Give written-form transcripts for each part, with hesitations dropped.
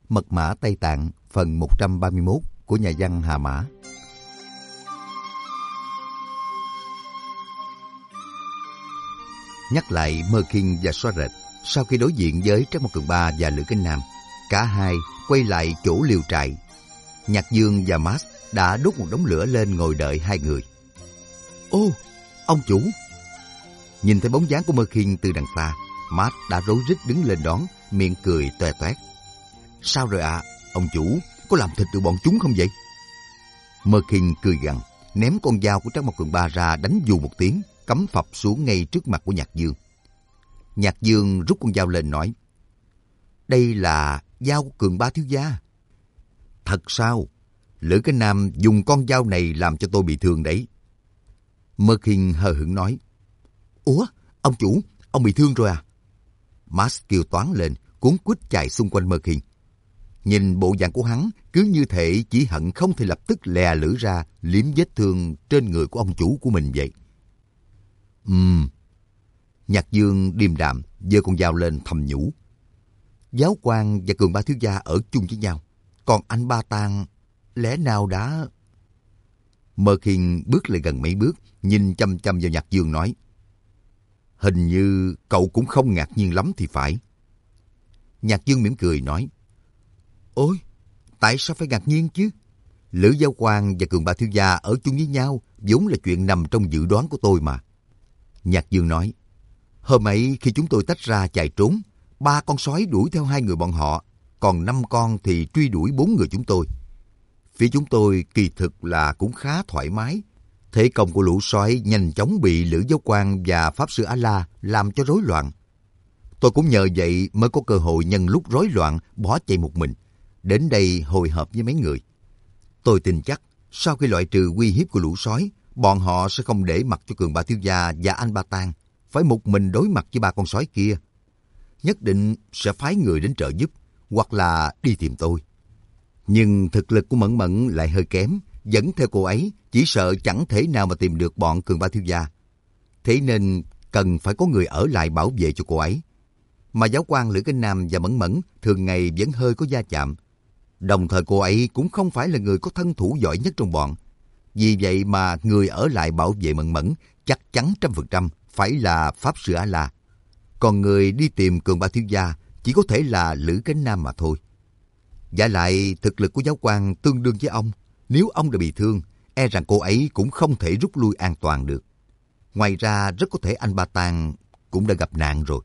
Mật mã Tây Tạng phần 131 của nhà văn Hà Mã. Nhắc lại Mơ Khiên và Xoa Rệt, sau khi đối diện với Trác Mộc Cường Ba và Lữ Cánh Nam, cả hai quay lại chỗ liều trại. Nhạc Dương và Mars đã đốt một đống lửa lên ngồi đợi hai người. Ô, ông chủ! Nhìn thấy bóng dáng của Mơ Khiên từ đằng xa, Mars đã rối rít đứng lên đón, miệng cười toe toét. Sao rồi ạ? Ông chủ, có làm thịt được bọn chúng không vậy? Mơ Khiên cười gằn, ném con dao của Trác Mộc Cường Ba ra đánh dù một tiếng, cắm phập xuống ngay trước mặt của Nhạc Dương. Nhạc Dương rút con dao lên nói, đây là dao của Cường Ba thiếu gia. Thật sao? Lữ Cánh Nam dùng con dao này làm cho tôi bị thương đấy. Mơ Khiên hờ hững nói, ủa, ông chủ, ông bị thương rồi à? Mars kêu toáng lên, cuống quýt chạy xung quanh Mơ Khiên. Nhìn bộ dạng của hắn cứ như thể chỉ hận không thể lập tức lè lưỡi ra liếm vết thương trên người của ông chủ của mình vậy. Nhạc Dương điềm đạm giơ con dao lên thầm nhủ. Giáo Quan và Cường Ba thiếu gia ở chung với nhau, còn anh Ba Tang lẽ nào đã... Mơ Khiên bước lại gần mấy bước, nhìn chăm chăm vào Nhạc Dương nói, hình như cậu cũng không ngạc nhiên lắm thì phải. Nhạc Dương mỉm cười nói, ôi, tại sao phải ngạc nhiên chứ? Lữ Giáo Quan và Cường Ba thiếu gia ở chung với nhau vốn là chuyện nằm trong dự đoán của tôi mà. Nhạc Dương nói, hôm ấy khi chúng tôi tách ra chạy trốn, 3 con sói đuổi theo 2 người bọn họ, còn 5 con thì truy đuổi 4 người chúng tôi. Phía chúng tôi kỳ thực là cũng khá thoải mái. Thế công của lũ sói nhanh chóng bị Lữ Giáo Quan và Pháp Sư A-La làm cho rối loạn. Tôi cũng nhờ vậy mới có cơ hội nhân lúc rối loạn bỏ chạy một mình, đến đây hội hợp với mấy người. Tôi tin chắc sau khi loại trừ uy hiếp của lũ sói, bọn họ sẽ không để mặc cho Cường Ba thiếu gia và anh Ba Tang phải một mình đối mặt với 3 con sói kia. Nhất định sẽ phái người đến trợ giúp, hoặc là đi tìm tôi. Nhưng thực lực của Mẫn Mẫn lại hơi kém, dẫn theo cô ấy chỉ sợ chẳng thể nào mà tìm được bọn Cường Ba thiếu gia. Thế nên cần phải có người ở lại bảo vệ cho cô ấy. Mà Giáo Quan Lữ Cánh Nam và Mẫn Mẫn thường ngày vẫn hơi có va chạm. Đồng thời cô ấy cũng không phải là người có thân thủ giỏi nhất trong bọn. Vì vậy mà người ở lại bảo vệ Mẫn Mẫn chắc chắn 100% phải là Pháp Sư A-La. Còn người đi tìm Cường Ba thiếu gia chỉ có thể là Lữ Cánh Nam mà thôi. Vả lại thực lực của Giáo Quan tương đương với ông. Nếu ông đã bị thương, e rằng cô ấy cũng không thể rút lui an toàn được. Ngoài ra rất có thể anh Ba Tang cũng đã gặp nạn rồi.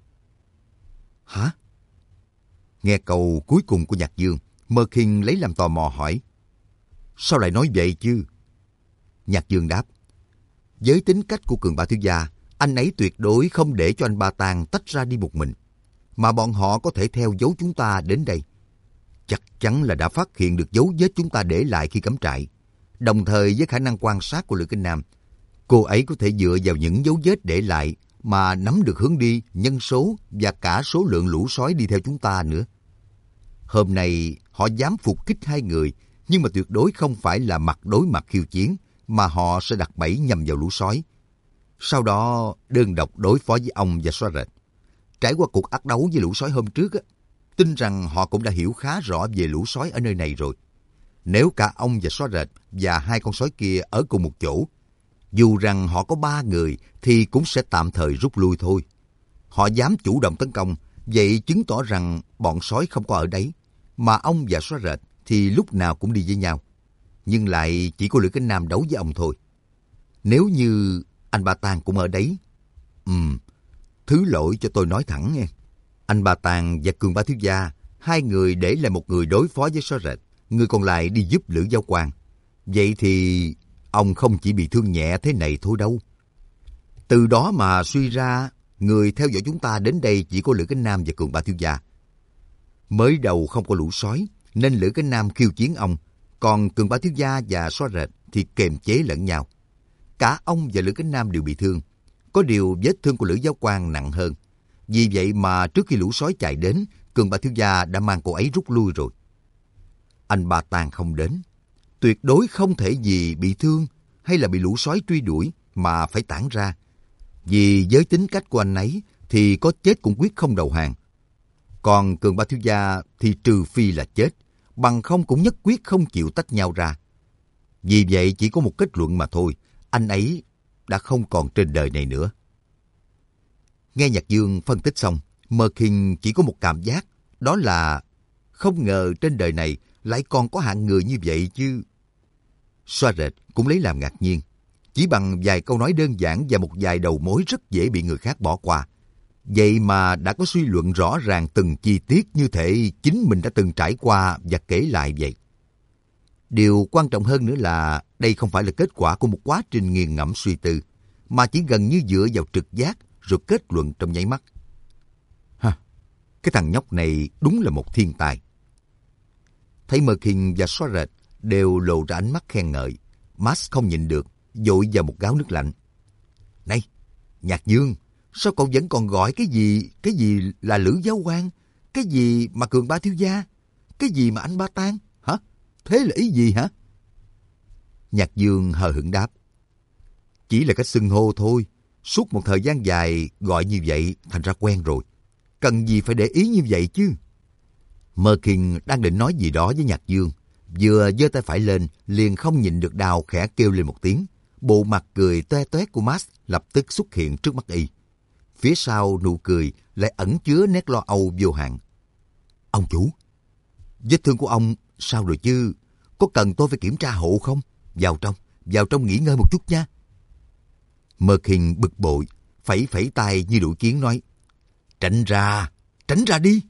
Hả? Nghe câu cuối cùng của Nhạc Dương, Mơ Khiên lấy làm tò mò hỏi, sao lại nói vậy chứ? Nhạc Dương đáp, với tính cách của Cường Ba thiếu gia, anh ấy tuyệt đối không để cho anh Ba Tang tách ra đi một mình, mà bọn họ có thể theo dấu chúng ta đến đây. Chắc chắn là đã phát hiện được dấu vết chúng ta để lại khi cắm trại. Đồng thời với khả năng quan sát của Lữ Cánh Nam, cô ấy có thể dựa vào những dấu vết để lại mà nắm được hướng đi, nhân số và cả số lượng lũ sói đi theo chúng ta nữa. Hôm nay họ dám phục kích 2 người, nhưng mà tuyệt đối không phải là mặt đối mặt khiêu chiến, mà họ sẽ đặt bẫy nhằm vào lũ sói. Sau đó đơn độc đối phó với ông và Xoa Rệt. Trải qua cuộc ác đấu với lũ sói hôm trước, tin rằng họ cũng đã hiểu khá rõ về lũ sói ở nơi này rồi. Nếu cả ông và Xoa Rệt và 2 con sói kia ở cùng một chỗ, dù rằng họ có 3 người thì cũng sẽ tạm thời rút lui thôi. Họ dám chủ động tấn công, vậy chứng tỏ rằng bọn sói không có ở đấy, mà ông và Xoa Rệt thì lúc nào cũng đi với nhau. Nhưng lại chỉ có Lữ Cánh Nam đấu với ông thôi. Nếu như anh Ba Tang cũng ở đấy, thứ lỗi cho tôi nói thẳng nghe. Anh Ba Tang và Cường Ba thiếu gia, 2 người để lại một người đối phó với Xoa Rệt, người còn lại đi giúp Lữ Giáo Quan. Vậy thì ông không chỉ bị thương nhẹ thế này thôi đâu. Từ đó mà suy ra, người theo dõi chúng ta đến đây chỉ có Lữ Cánh Nam và Cường Ba thiếu gia. Mới đầu không có lũ sói, nên Lữ Cánh Nam khiêu chiến ông, còn Cường Ba thiếu gia và Xoa Rệt thì kềm chế lẫn nhau. Cả ông và Lữ Cánh Nam đều bị thương. Có điều vết thương của Lữ Giáo Quan nặng hơn. Vì vậy mà trước khi lũ sói chạy đến, Cường Ba thiếu gia đã mang cô ấy rút lui rồi. Anh Ba Tang không đến. Tuyệt đối không thể vì bị thương hay là bị lũ sói truy đuổi mà phải tản ra. Vì với tính cách của anh ấy thì có chết cũng quyết không đầu hàng. Còn Cường Ba thiếu gia thì trừ phi là chết, bằng không cũng nhất quyết không chịu tách nhau ra. Vì vậy chỉ có một kết luận mà thôi, anh ấy đã không còn trên đời này nữa. Nghe Nhạc Dương phân tích xong, Mơ Kinh chỉ có một cảm giác, đó là không ngờ trên đời này lại còn có hạng người như vậy chứ. Xoa rệt cũng lấy làm ngạc nhiên. Chỉ bằng vài câu nói đơn giản và một vài đầu mối rất dễ bị người khác bỏ qua. Vậy mà đã có suy luận rõ ràng từng chi tiết như thể chính mình đã từng trải qua và kể lại vậy. Điều quan trọng hơn nữa là đây không phải là kết quả của một quá trình nghiền ngẫm suy tư, mà chỉ gần như dựa vào trực giác rồi kết luận trong nháy mắt. Cái thằng nhóc này đúng là một thiên tài. Thấy Mơ Kinh và Xoa rệt đều lộ ra ánh mắt khen ngợi, Max không nhịn được, vội vào một gáo nước lạnh. Này, Nhạc Dương, sao cậu vẫn còn gọi cái gì là Lữ Giáo Quan, cái gì mà Cường Ba thiếu gia, cái gì mà anh Ba Tang, hả? Thế là ý gì hả? Nhạc Dương hờ hững đáp. Chỉ là cách xưng hô thôi, suốt một thời gian dài gọi như vậy thành ra quen rồi. Cần gì phải để ý như vậy chứ? Mơ Kinh đang định nói gì đó với Nhạc Dương, vừa giơ tay phải lên liền không nhịn được đau khẽ kêu lên một tiếng. Bộ mặt cười toe toét của Max lập tức xuất hiện trước mắt y. Phía sau nụ cười lại ẩn chứa nét lo âu vô hạn. Ông chủ, vết thương của ông sao rồi chứ? Có cần tôi phải kiểm tra hộ không? Vào trong nghỉ ngơi một chút nha. Mơ Kinh bực bội, phẩy tay như đuổi kiến nói. Tránh ra đi.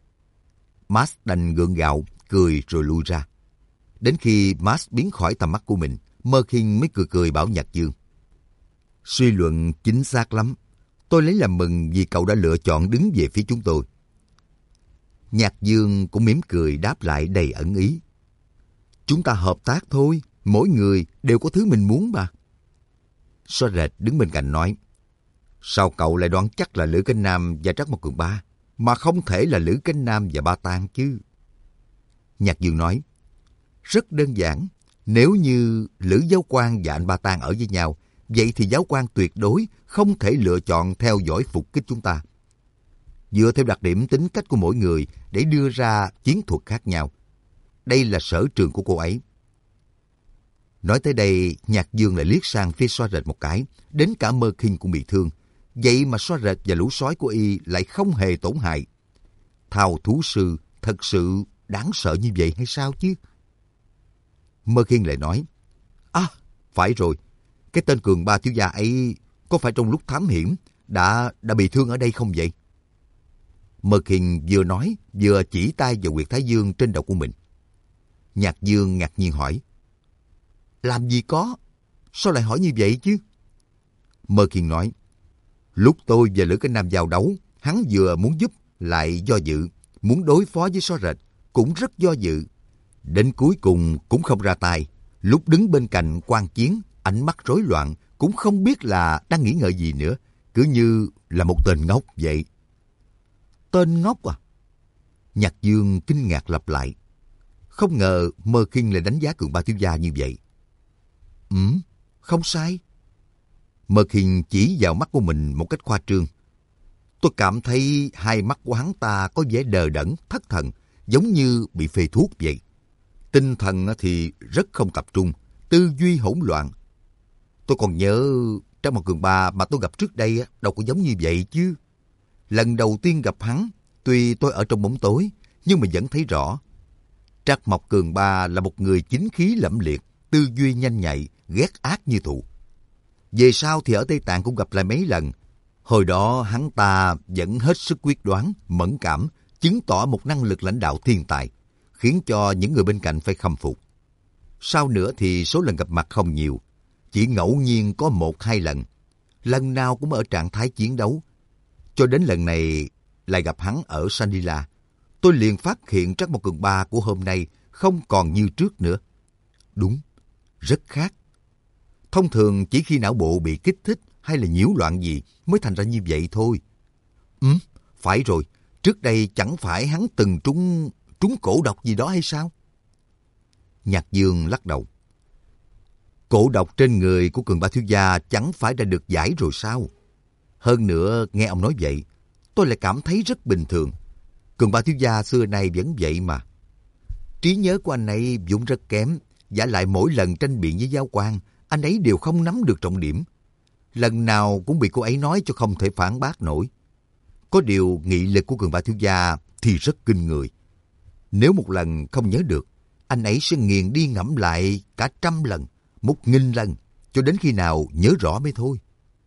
Max đành gượng gạo, cười rồi lui ra. Đến khi Max biến khỏi tầm mắt của mình, Mơ Kinh mới cười bảo Nhạc Dương. Suy luận chính xác lắm. Tôi lấy làm mừng vì cậu đã lựa chọn đứng về phía chúng tôi. Nhạc Dương cũng mỉm cười đáp lại đầy ẩn ý. Chúng ta hợp tác thôi, mỗi người đều có thứ mình muốn mà. Xoa rệt đứng bên cạnh nói. Sao cậu lại đoán chắc là Lữ Cánh Nam và Trắc Mộc Cường Ba, mà không thể là Lữ Cánh Nam và Ba Tang chứ? Nhạc Dương nói. Rất đơn giản, nếu như Lữ Giáo Quan và anh Ba Tang ở với nhau, vậy thì Giáo Quan tuyệt đối không thể lựa chọn theo dõi phục kích chúng ta. Dựa theo đặc điểm tính cách của mỗi người để đưa ra chiến thuật khác nhau. Đây là sở trường của cô ấy. Nói tới đây, Nhạc Dương lại liếc sang phía Xoa rệt một cái, đến cả Mơ Kinh cũng bị thương. Vậy mà Xoa rệt và lũ sói của y lại không hề tổn hại. Thao thú sư thật sự đáng sợ như vậy hay sao chứ? Mơ Kinh lại nói, phải rồi, cái tên Cường Ba thiếu gia ấy có phải trong lúc thám hiểm đã bị thương ở đây không vậy? Mơ Kinh vừa nói vừa chỉ tay vào huyệt thái dương trên đầu của mình. Nhạc Dương ngạc nhiên hỏi, làm gì có? Sao lại hỏi như vậy chứ? Mơ Kinh nói, lúc tôi và Lữ Cánh Nam giao đấu, hắn vừa muốn giúp lại do dự, muốn đối phó với Xóa rệt cũng rất do dự. Đến cuối cùng cũng không ra tay. Lúc đứng bên cạnh quan chiến, ánh mắt rối loạn, cũng không biết là đang nghĩ ngợi gì nữa, cứ như là một tên ngốc vậy. Tên ngốc à? Nhạc Dương kinh ngạc lặp lại. Không ngờ Mơ Kinh lại đánh giá Cường Ba thiếu gia như vậy. Không sai. Mơ Kinh chỉ vào mắt của mình một cách khoa trương. Tôi cảm thấy hai mắt của hắn ta có vẻ đờ đẫn, thất thần, giống như bị phê thuốc vậy. Tinh thần thì rất không tập trung, tư duy hỗn loạn. Tôi còn nhớ Trắc Mộc Cường Ba mà tôi gặp trước đây đâu có giống như vậy chứ. Lần đầu tiên gặp hắn, tuy tôi ở trong bóng tối, nhưng mà vẫn thấy rõ. Trắc Mộc Cường Ba là một người chính khí lẫm liệt, tư duy nhanh nhạy, ghét ác như thù. Về sau thì ở Tây Tạng cũng gặp lại mấy lần. Hồi đó hắn ta vẫn hết sức quyết đoán, mẫn cảm, chứng tỏ một năng lực lãnh đạo thiên tài, khiến cho những người bên cạnh phải khâm phục. Sau nữa thì số lần gặp mặt không nhiều, chỉ ngẫu nhiên có 1-2 lần. Lần nào cũng ở trạng thái chiến đấu. Cho đến lần này lại gặp hắn ở Sandila, tôi liền phát hiện Trắc Mộc Cường Ba của hôm nay không còn như trước nữa. Đúng, rất khác. Thông thường chỉ khi não bộ bị kích thích hay là nhiễu loạn gì mới thành ra như vậy thôi. Phải rồi, trước đây chẳng phải hắn từng trúng cổ độc gì đó hay sao? Nhạc Dương lắc đầu. Cổ độc trên người của Cường Ba thiếu gia chẳng phải đã được giải rồi sao? Hơn nữa, nghe ông nói vậy, tôi lại cảm thấy rất bình thường. Cường Ba thiếu gia xưa nay vẫn vậy mà. Trí nhớ của anh ấy vốn rất kém, vả lại mỗi lần tranh biện với giáo quan, anh ấy đều không nắm được trọng điểm. Lần nào cũng bị cô ấy nói cho không thể phản bác nổi. Có điều nghị lực của Cường Ba thiếu gia thì rất kinh người. Nếu một lần không nhớ được, anh ấy sẽ nghiền đi ngẫm lại cả 100 lần, 1000 lần, cho đến khi nào nhớ rõ mới thôi.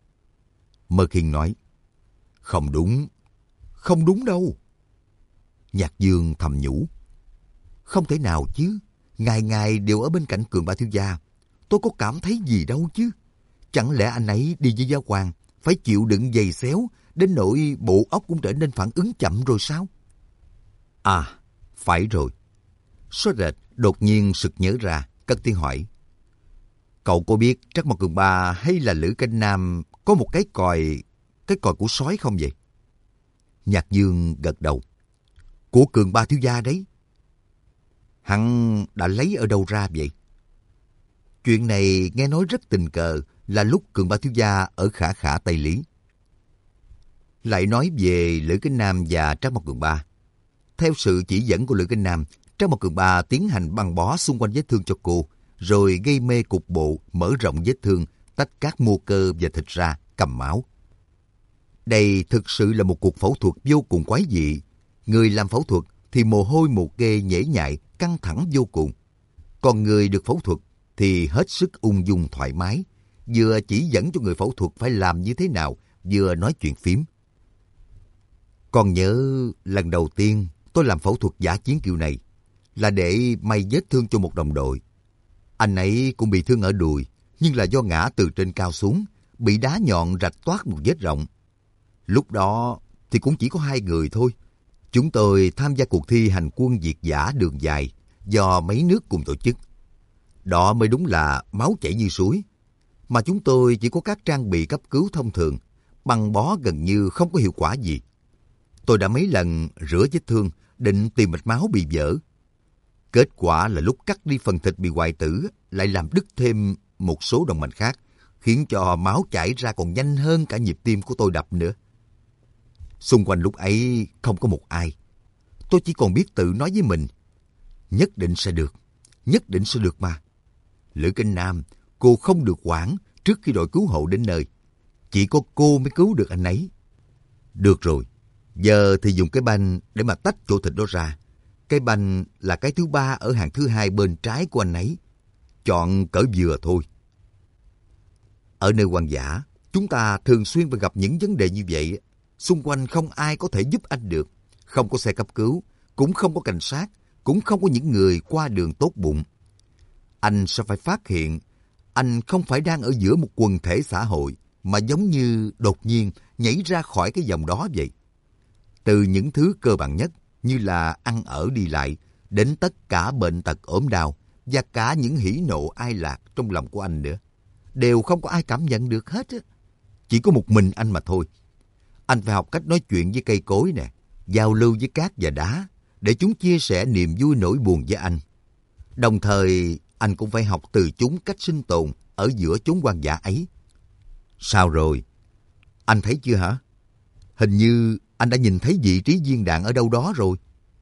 Mơ Khiên nói, không đúng, không đúng đâu. Nhạc Dương thầm nhủ, không thể nào chứ, ngày ngày đều ở bên cạnh Cường Ba thiếu gia, tôi có cảm thấy gì đâu chứ. Chẳng lẽ anh ấy đi với giáo quan phải chịu đựng giày xéo đến nỗi bộ óc cũng trở nên phản ứng chậm rồi sao? À, phải rồi. Số Rệt đột nhiên sực nhớ ra, cất tiếng hỏi. Cậu có biết Trắc Mộc Cường Ba hay là Lữ Canh Nam có một cái còi của sói không vậy? Nhạc Dương gật đầu. Của Cường Ba thiếu gia đấy. Hắn đã lấy ở đâu ra vậy? Chuyện này nghe nói rất tình cờ là lúc Cường Ba thiếu gia ở Khả Khả Tây Lý. Lại nói về Lữ Canh Nam và Trắc Mộc Cường Ba. Theo sự chỉ dẫn của Lữ Canh Nam, Trắc Mộc Cường Ba tiến hành băng bó xung quanh vết thương cho cô, rồi gây mê cục bộ, mở rộng vết thương, tách các mô cơ và thịt ra, cầm máu. Đây thực sự là một cuộc phẫu thuật vô cùng quái dị. Người làm phẫu thuật thì mồ hôi mồ kê nhễ nhại, căng thẳng vô cùng. Còn người được phẫu thuật thì hết sức ung dung thoải mái, vừa chỉ dẫn cho người phẫu thuật phải làm như thế nào, vừa nói chuyện phím. Còn nhớ lần đầu tiên tôi làm phẫu thuật dã chiến kiểu này là để may vết thương cho một đồng đội. Anh ấy cũng bị thương ở đùi, nhưng là do ngã từ trên cao xuống, bị đá nhọn rạch toát một vết rộng. Lúc đó thì cũng chỉ có 2 người thôi. Chúng tôi tham gia cuộc thi hành quân việt dã đường dài do mấy nước cùng tổ chức. Đó mới đúng là máu chảy như suối. Mà chúng tôi chỉ có các trang bị cấp cứu thông thường, băng bó gần như không có hiệu quả gì. Tôi đã mấy lần rửa vết thương, định tìm mạch máu bị vỡ. Kết quả là lúc cắt đi phần thịt bị hoại tử, lại làm đứt thêm một số động mạch khác, khiến cho máu chảy ra còn nhanh hơn cả nhịp tim của tôi đập nữa. Xung quanh lúc ấy không có một ai. Tôi chỉ còn biết tự nói với mình, nhất định sẽ được mà. Lữ Canh Nam, cô không được hoảng trước khi đội cứu hộ đến nơi. Chỉ có cô mới cứu được anh ấy. Được rồi, giờ thì dùng cái banh để mà tách chỗ thịt đó ra. Cái banh là cái thứ 3 ở hàng thứ 2 bên trái của anh ấy. Chọn cỡ vừa thôi. Ở nơi hoang dã, chúng ta thường xuyên phải gặp những vấn đề như vậy. Xung quanh không ai có thể giúp anh được. Không có xe cấp cứu, cũng không có cảnh sát, cũng không có những người qua đường tốt bụng. Anh sẽ phải phát hiện, anh không phải đang ở giữa một quần thể xã hội, mà giống như đột nhiên nhảy ra khỏi cái vòng đó vậy. Từ những thứ cơ bản nhất, như là ăn ở đi lại, đến tất cả bệnh tật ốm đau, và cả những hỉ nộ ai lạc trong lòng của anh nữa, đều không có ai cảm nhận được hết á. Chỉ có một mình anh mà thôi. Anh phải học cách nói chuyện với cây cối nè, giao lưu với cát và đá, để chúng chia sẻ niềm vui nỗi buồn với anh. Đồng thời, anh cũng phải học từ chúng cách sinh tồn ở giữa chốn hoang dã ấy. Sao rồi? Anh thấy chưa hả? Hình như anh đã nhìn thấy vị trí viên đạn ở đâu đó rồi.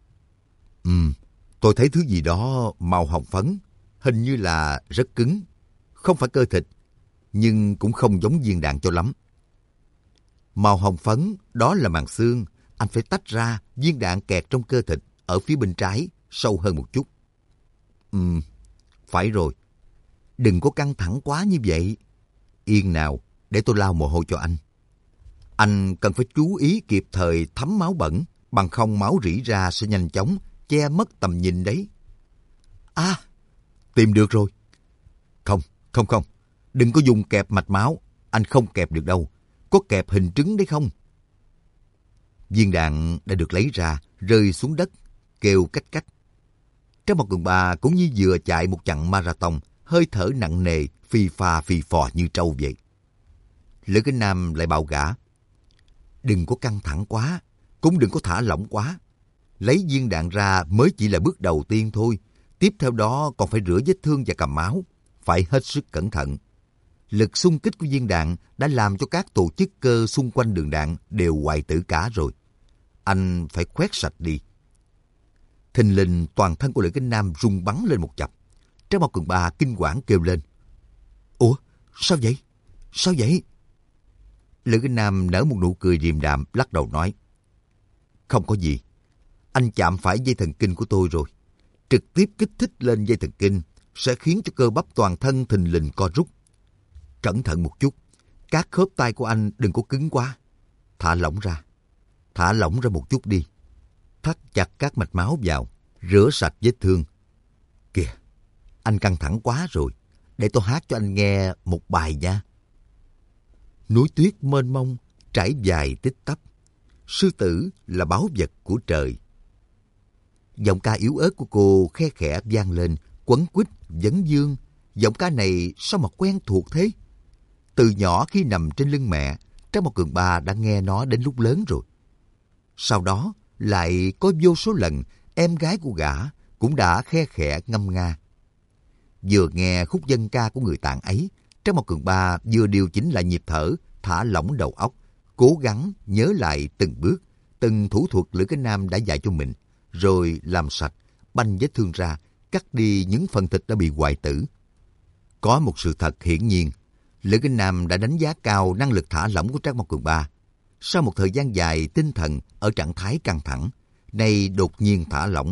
Tôi thấy thứ gì đó màu hồng phấn, hình như là rất cứng. Không phải cơ thịt, nhưng cũng không giống viên đạn cho lắm. Màu hồng phấn, đó là màng xương. Anh phải tách ra, viên đạn kẹt trong cơ thịt, ở phía bên trái, sâu hơn một chút. Phải rồi. Đừng có căng thẳng quá như vậy. Yên nào, để tôi lau mồ hôi cho anh. Anh cần phải chú ý kịp thời thấm máu bẩn, bằng không máu rỉ ra sẽ nhanh chóng che mất tầm nhìn đấy. À, tìm được rồi. Không. Đừng có dùng kẹp mạch máu. Anh không kẹp được đâu. Có kẹp hình trứng đấy không? Viên đạn đã được lấy ra, rơi xuống đất, kêu cách cách. Trắc Mộc Cường Ba cũng như vừa chạy một chặng marathon, hơi thở nặng nề, phì phò như trâu vậy. Lữ Canh Nam lại bảo gã, đừng có căng thẳng quá, cũng đừng có thả lỏng quá. Lấy viên đạn ra mới chỉ là bước đầu tiên thôi. Tiếp theo đó còn phải rửa vết thương và cầm máu. Phải hết sức cẩn thận. Lực xung kích của viên đạn đã làm cho các tổ chức cơ xung quanh đường đạn đều hoại tử cả rồi. anh phải khoét sạch đi. Thình lình toàn thân của Lữ Kính Nam rung bắn lên một chập. Trang Mao Cường Ba kinh hoảng kêu lên. Ủa, sao vậy? Sao vậy? Lữ Kính Nam nở một nụ cười điềm đạm, lắc đầu nói. Không có gì. Anh chạm phải dây thần kinh của tôi rồi. Trực tiếp kích thích lên dây thần kinh sẽ khiến cho cơ bắp toàn thân thình lình co rút. Cẩn thận một chút. Các khớp tay của anh đừng có cứng quá. Thả lỏng ra. Thả lỏng ra một chút đi. Thắt chặt các mạch máu vào. Rửa sạch vết thương. Kìa, anh căng thẳng quá rồi. Để tôi hát cho anh nghe một bài nha. Núi tuyết mênh mông, trải dài tích tắp. Sư tử là báu vật của trời. Giọng ca yếu ớt của cô khe khẽ vang lên, quấn quýt, vấn vương. Giọng ca này sao mà quen thuộc thế? Từ nhỏ khi nằm trên lưng mẹ, Trang Mao Cường Ba đã nghe nó đến lúc lớn rồi. Sau đó, lại có vô số lần em gái của gã cũng đã khe khẽ ngâm nga. Vừa nghe khúc dân ca của người Tạng ấy, Trang Mao Cường Ba vừa điều chỉnh lại nhịp thở, thả lỏng đầu óc, cố gắng nhớ lại từng bước, từng thủ thuật Lữ Kính Nam đã dạy cho mình, rồi làm sạch, banh vết thương ra, cắt đi những phần thịt đã bị hoại tử. Có một sự thật hiển nhiên, Lữ Kính Nam đã đánh giá cao năng lực thả lỏng của Trang Mao Cường Ba. Sau một thời gian dài tinh thần ở trạng thái căng thẳng, nay đột nhiên thả lỏng.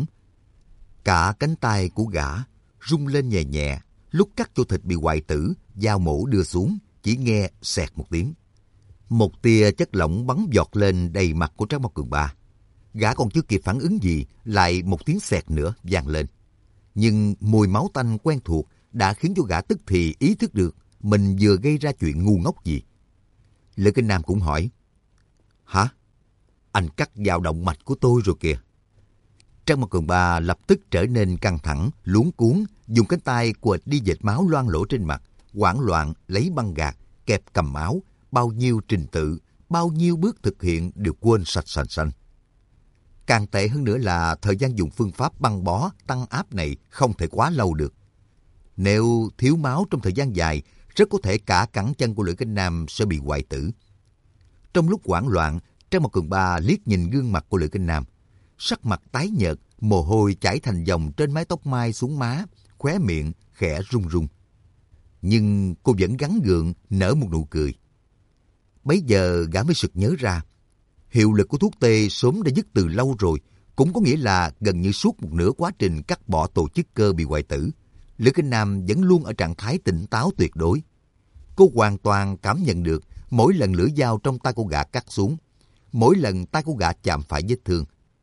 Cả cánh tay của gã rung lên nhẹ nhẹ, lúc cắt chỗ thịt bị hoại tử, dao mổ đưa xuống, chỉ nghe xẹt một tiếng. Một tia chất lỏng bắn giọt lên đầy mặt của Trang Mao Cường Ba. Gã còn chưa kịp phản ứng gì, lại một tiếng xẹt nữa vang lên. Nhưng mùi máu tanh quen thuộc đã khiến cho gã tức thì ý thức được mình vừa gây ra chuyện ngu ngốc gì. Lữ Kính Nam cũng hỏi. Hả? Anh cắt vào động mạch của tôi rồi kìa. Trang Mao Cường Ba lập tức trở nên căng thẳng, luống cuống, dùng cánh tay quệt đi vệt máu loang lỗ trên mặt, hoảng loạn lấy băng gạc, kẹp cầm máu, bao nhiêu trình tự, bao nhiêu bước thực hiện đều quên sạch sành xanh. Càng tệ hơn nữa là thời gian dùng phương pháp băng bó, tăng áp này không thể quá lâu được. Nếu thiếu máu trong thời gian dài, rất có thể cả cẳng chân của Lữ Kính Nam sẽ bị hoại tử. Trong lúc hoảng loạn, Trang Mao Cường Ba liếc nhìn gương mặt của Lữ Kính Nam. Sắc mặt tái nhợt, mồ hôi chảy thành dòng trên mái tóc mai xuống má, khóe miệng khẽ run run. Nhưng cô vẫn gắng gượng nở một nụ cười. Bấy giờ gã mới sực nhớ ra, hiệu lực của thuốc tê sớm đã dứt từ lâu rồi, cũng có nghĩa là gần như suốt một nửa quá trình cắt bỏ tổ chức cơ bị hoại tử, Lữ Kính Nam vẫn luôn ở trạng thái tỉnh táo tuyệt đối. Cô hoàn toàn cảm nhận được mỗi lần lưỡi dao trong tay của gã cắt xuống, mỗi lần tay của gã chạm phải vết thương.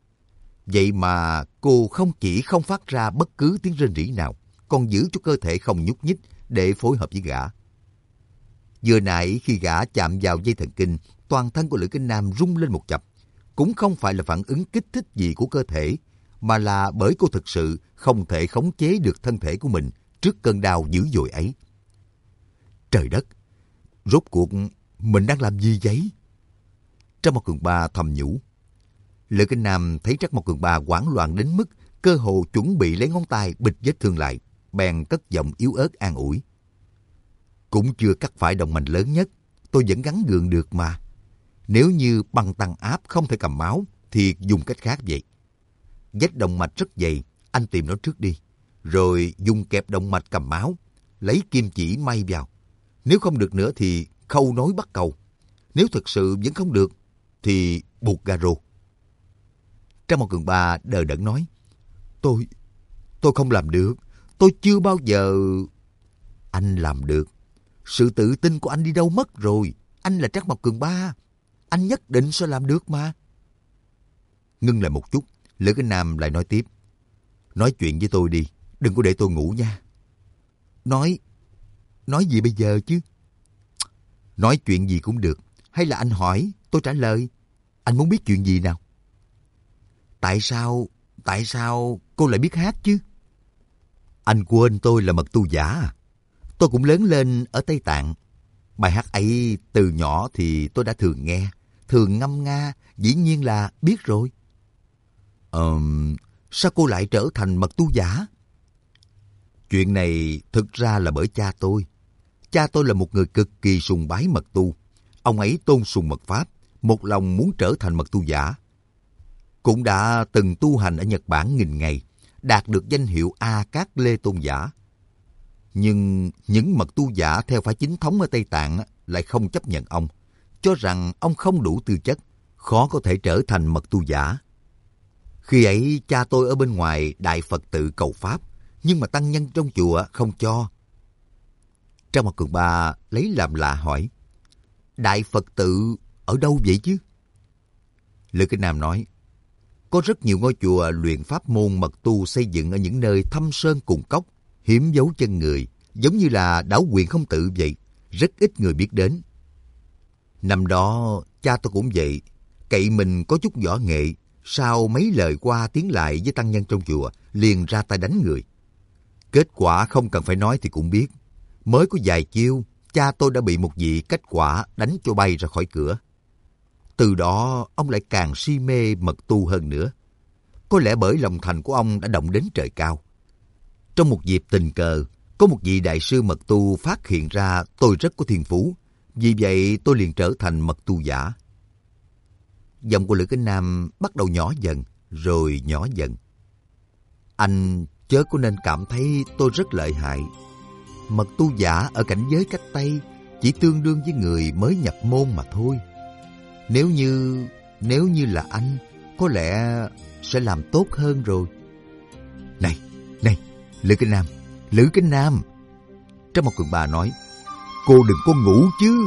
Vậy mà cô không chỉ không phát ra bất cứ tiếng rên rỉ nào, còn giữ cho cơ thể không nhúc nhích để phối hợp với gã. Vừa nãy khi gã chạm vào dây thần kinh, toàn thân của Lữ Kính Nam rung lên một chập. Cũng không phải là phản ứng kích thích gì của cơ thể, mà là bởi cô thực sự không thể khống chế được thân thể của mình trước cơn đau dữ dội ấy. Trời đất! Rốt cuộc mình đang làm gì vậy? Trang Mao Cường Ba thầm nhủ. Lữ Kính Nam thấy Trang Mao Cường Ba hoảng loạn đến mức cơ hồ chuẩn bị lấy ngón tay bịt vết thương lại, bèn cất giọng yếu ớt an ủi. Cũng chưa cắt phải động mạch lớn nhất, tôi vẫn gắng gượng được mà. Nếu như băng tăng áp không thể cầm máu, thì dùng cách khác vậy. Vết động mạch rất dày, anh tìm nó trước đi. Rồi dùng kẹp động mạch cầm máu, lấy kim chỉ may vào. Nếu không được nữa thì khâu nối bắt cầu. Nếu thực sự vẫn không được, thì buộc garo. Trang Mao Cường Ba đờ đẫn nói. Tôi không làm được. Tôi chưa bao giờ... Anh làm được. Sự tự tin của anh đi đâu mất rồi. Anh là Trang Mao Cường Ba. Anh nhất định sẽ làm được mà. Ngưng lại một chút, Lữ Kính Nam lại nói tiếp. Nói chuyện với tôi đi, đừng có để tôi ngủ nha. Nói gì bây giờ chứ? Nói chuyện gì cũng được. Hay là anh hỏi, tôi trả lời. Anh muốn biết chuyện gì nào? Tại sao cô lại biết hát chứ? Anh quên tôi là mật tu giả à? Tôi cũng lớn lên ở Tây Tạng. Bài hát ấy từ nhỏ thì tôi đã thường nghe, thường ngâm nga, dĩ nhiên là biết rồi. Sao cô lại trở thành mật tu giả? Chuyện này thực ra là bởi cha tôi. Cha tôi là một người cực kỳ sùng bái mật tu. Ông ấy tôn sùng mật pháp, một lòng muốn trở thành mật tu giả. cũng đã từng tu hành ở Nhật Bản nghìn ngày, đạt được danh hiệu A Cát Lê Tôn Giả. Nhưng những mật tu giả theo phái chính thống ở Tây Tạng lại không chấp nhận ông, cho rằng ông không đủ tư chất, khó có thể trở thành mật tu giả. Khi ấy cha tôi ở bên ngoài Đại Phật tự cầu Pháp, nhưng mà tăng nhân trong chùa không cho. Trang Mật Cường Ba lấy làm lạ hỏi, Đại Phật tự ở đâu vậy chứ? Lữ Kinh Nam nói, có rất nhiều ngôi chùa luyện pháp môn mật tu xây dựng ở những nơi thâm sơn cùng cốc, hiếm dấu chân người, giống như là đảo Quyền Không Tự vậy, rất ít người biết đến. Năm đó, cha tôi cũng vậy, cậy mình có chút võ nghệ, sau mấy lời qua tiếng lại với tăng nhân trong chùa, liền ra tay đánh người. Kết quả không cần phải nói thì cũng biết. Mới có vài chiêu, cha tôi đã bị một vị kết quả đánh cho bay ra khỏi cửa. Từ đó, ông lại càng si mê mật tu hơn nữa. Có lẽ bởi lòng thành của ông đã động đến trời cao. Trong một dịp tình cờ, có một vị đại sư mật tu phát hiện ra tôi rất có thiên phú. Vì vậy tôi liền trở thành mật tu giả. Giọng của Lữ Kính Nam bắt đầu nhỏ dần, rồi nhỏ dần. Anh chớ có nên cảm thấy tôi rất lợi hại. Mật tu giả ở cảnh giới cách Tây chỉ tương đương với người mới nhập môn mà thôi. Nếu như là anh, có lẽ sẽ làm tốt hơn rồi. Này, Lữ Kính Nam. Trác Mộc Cường Ba nói, cô đừng có ngủ chứ.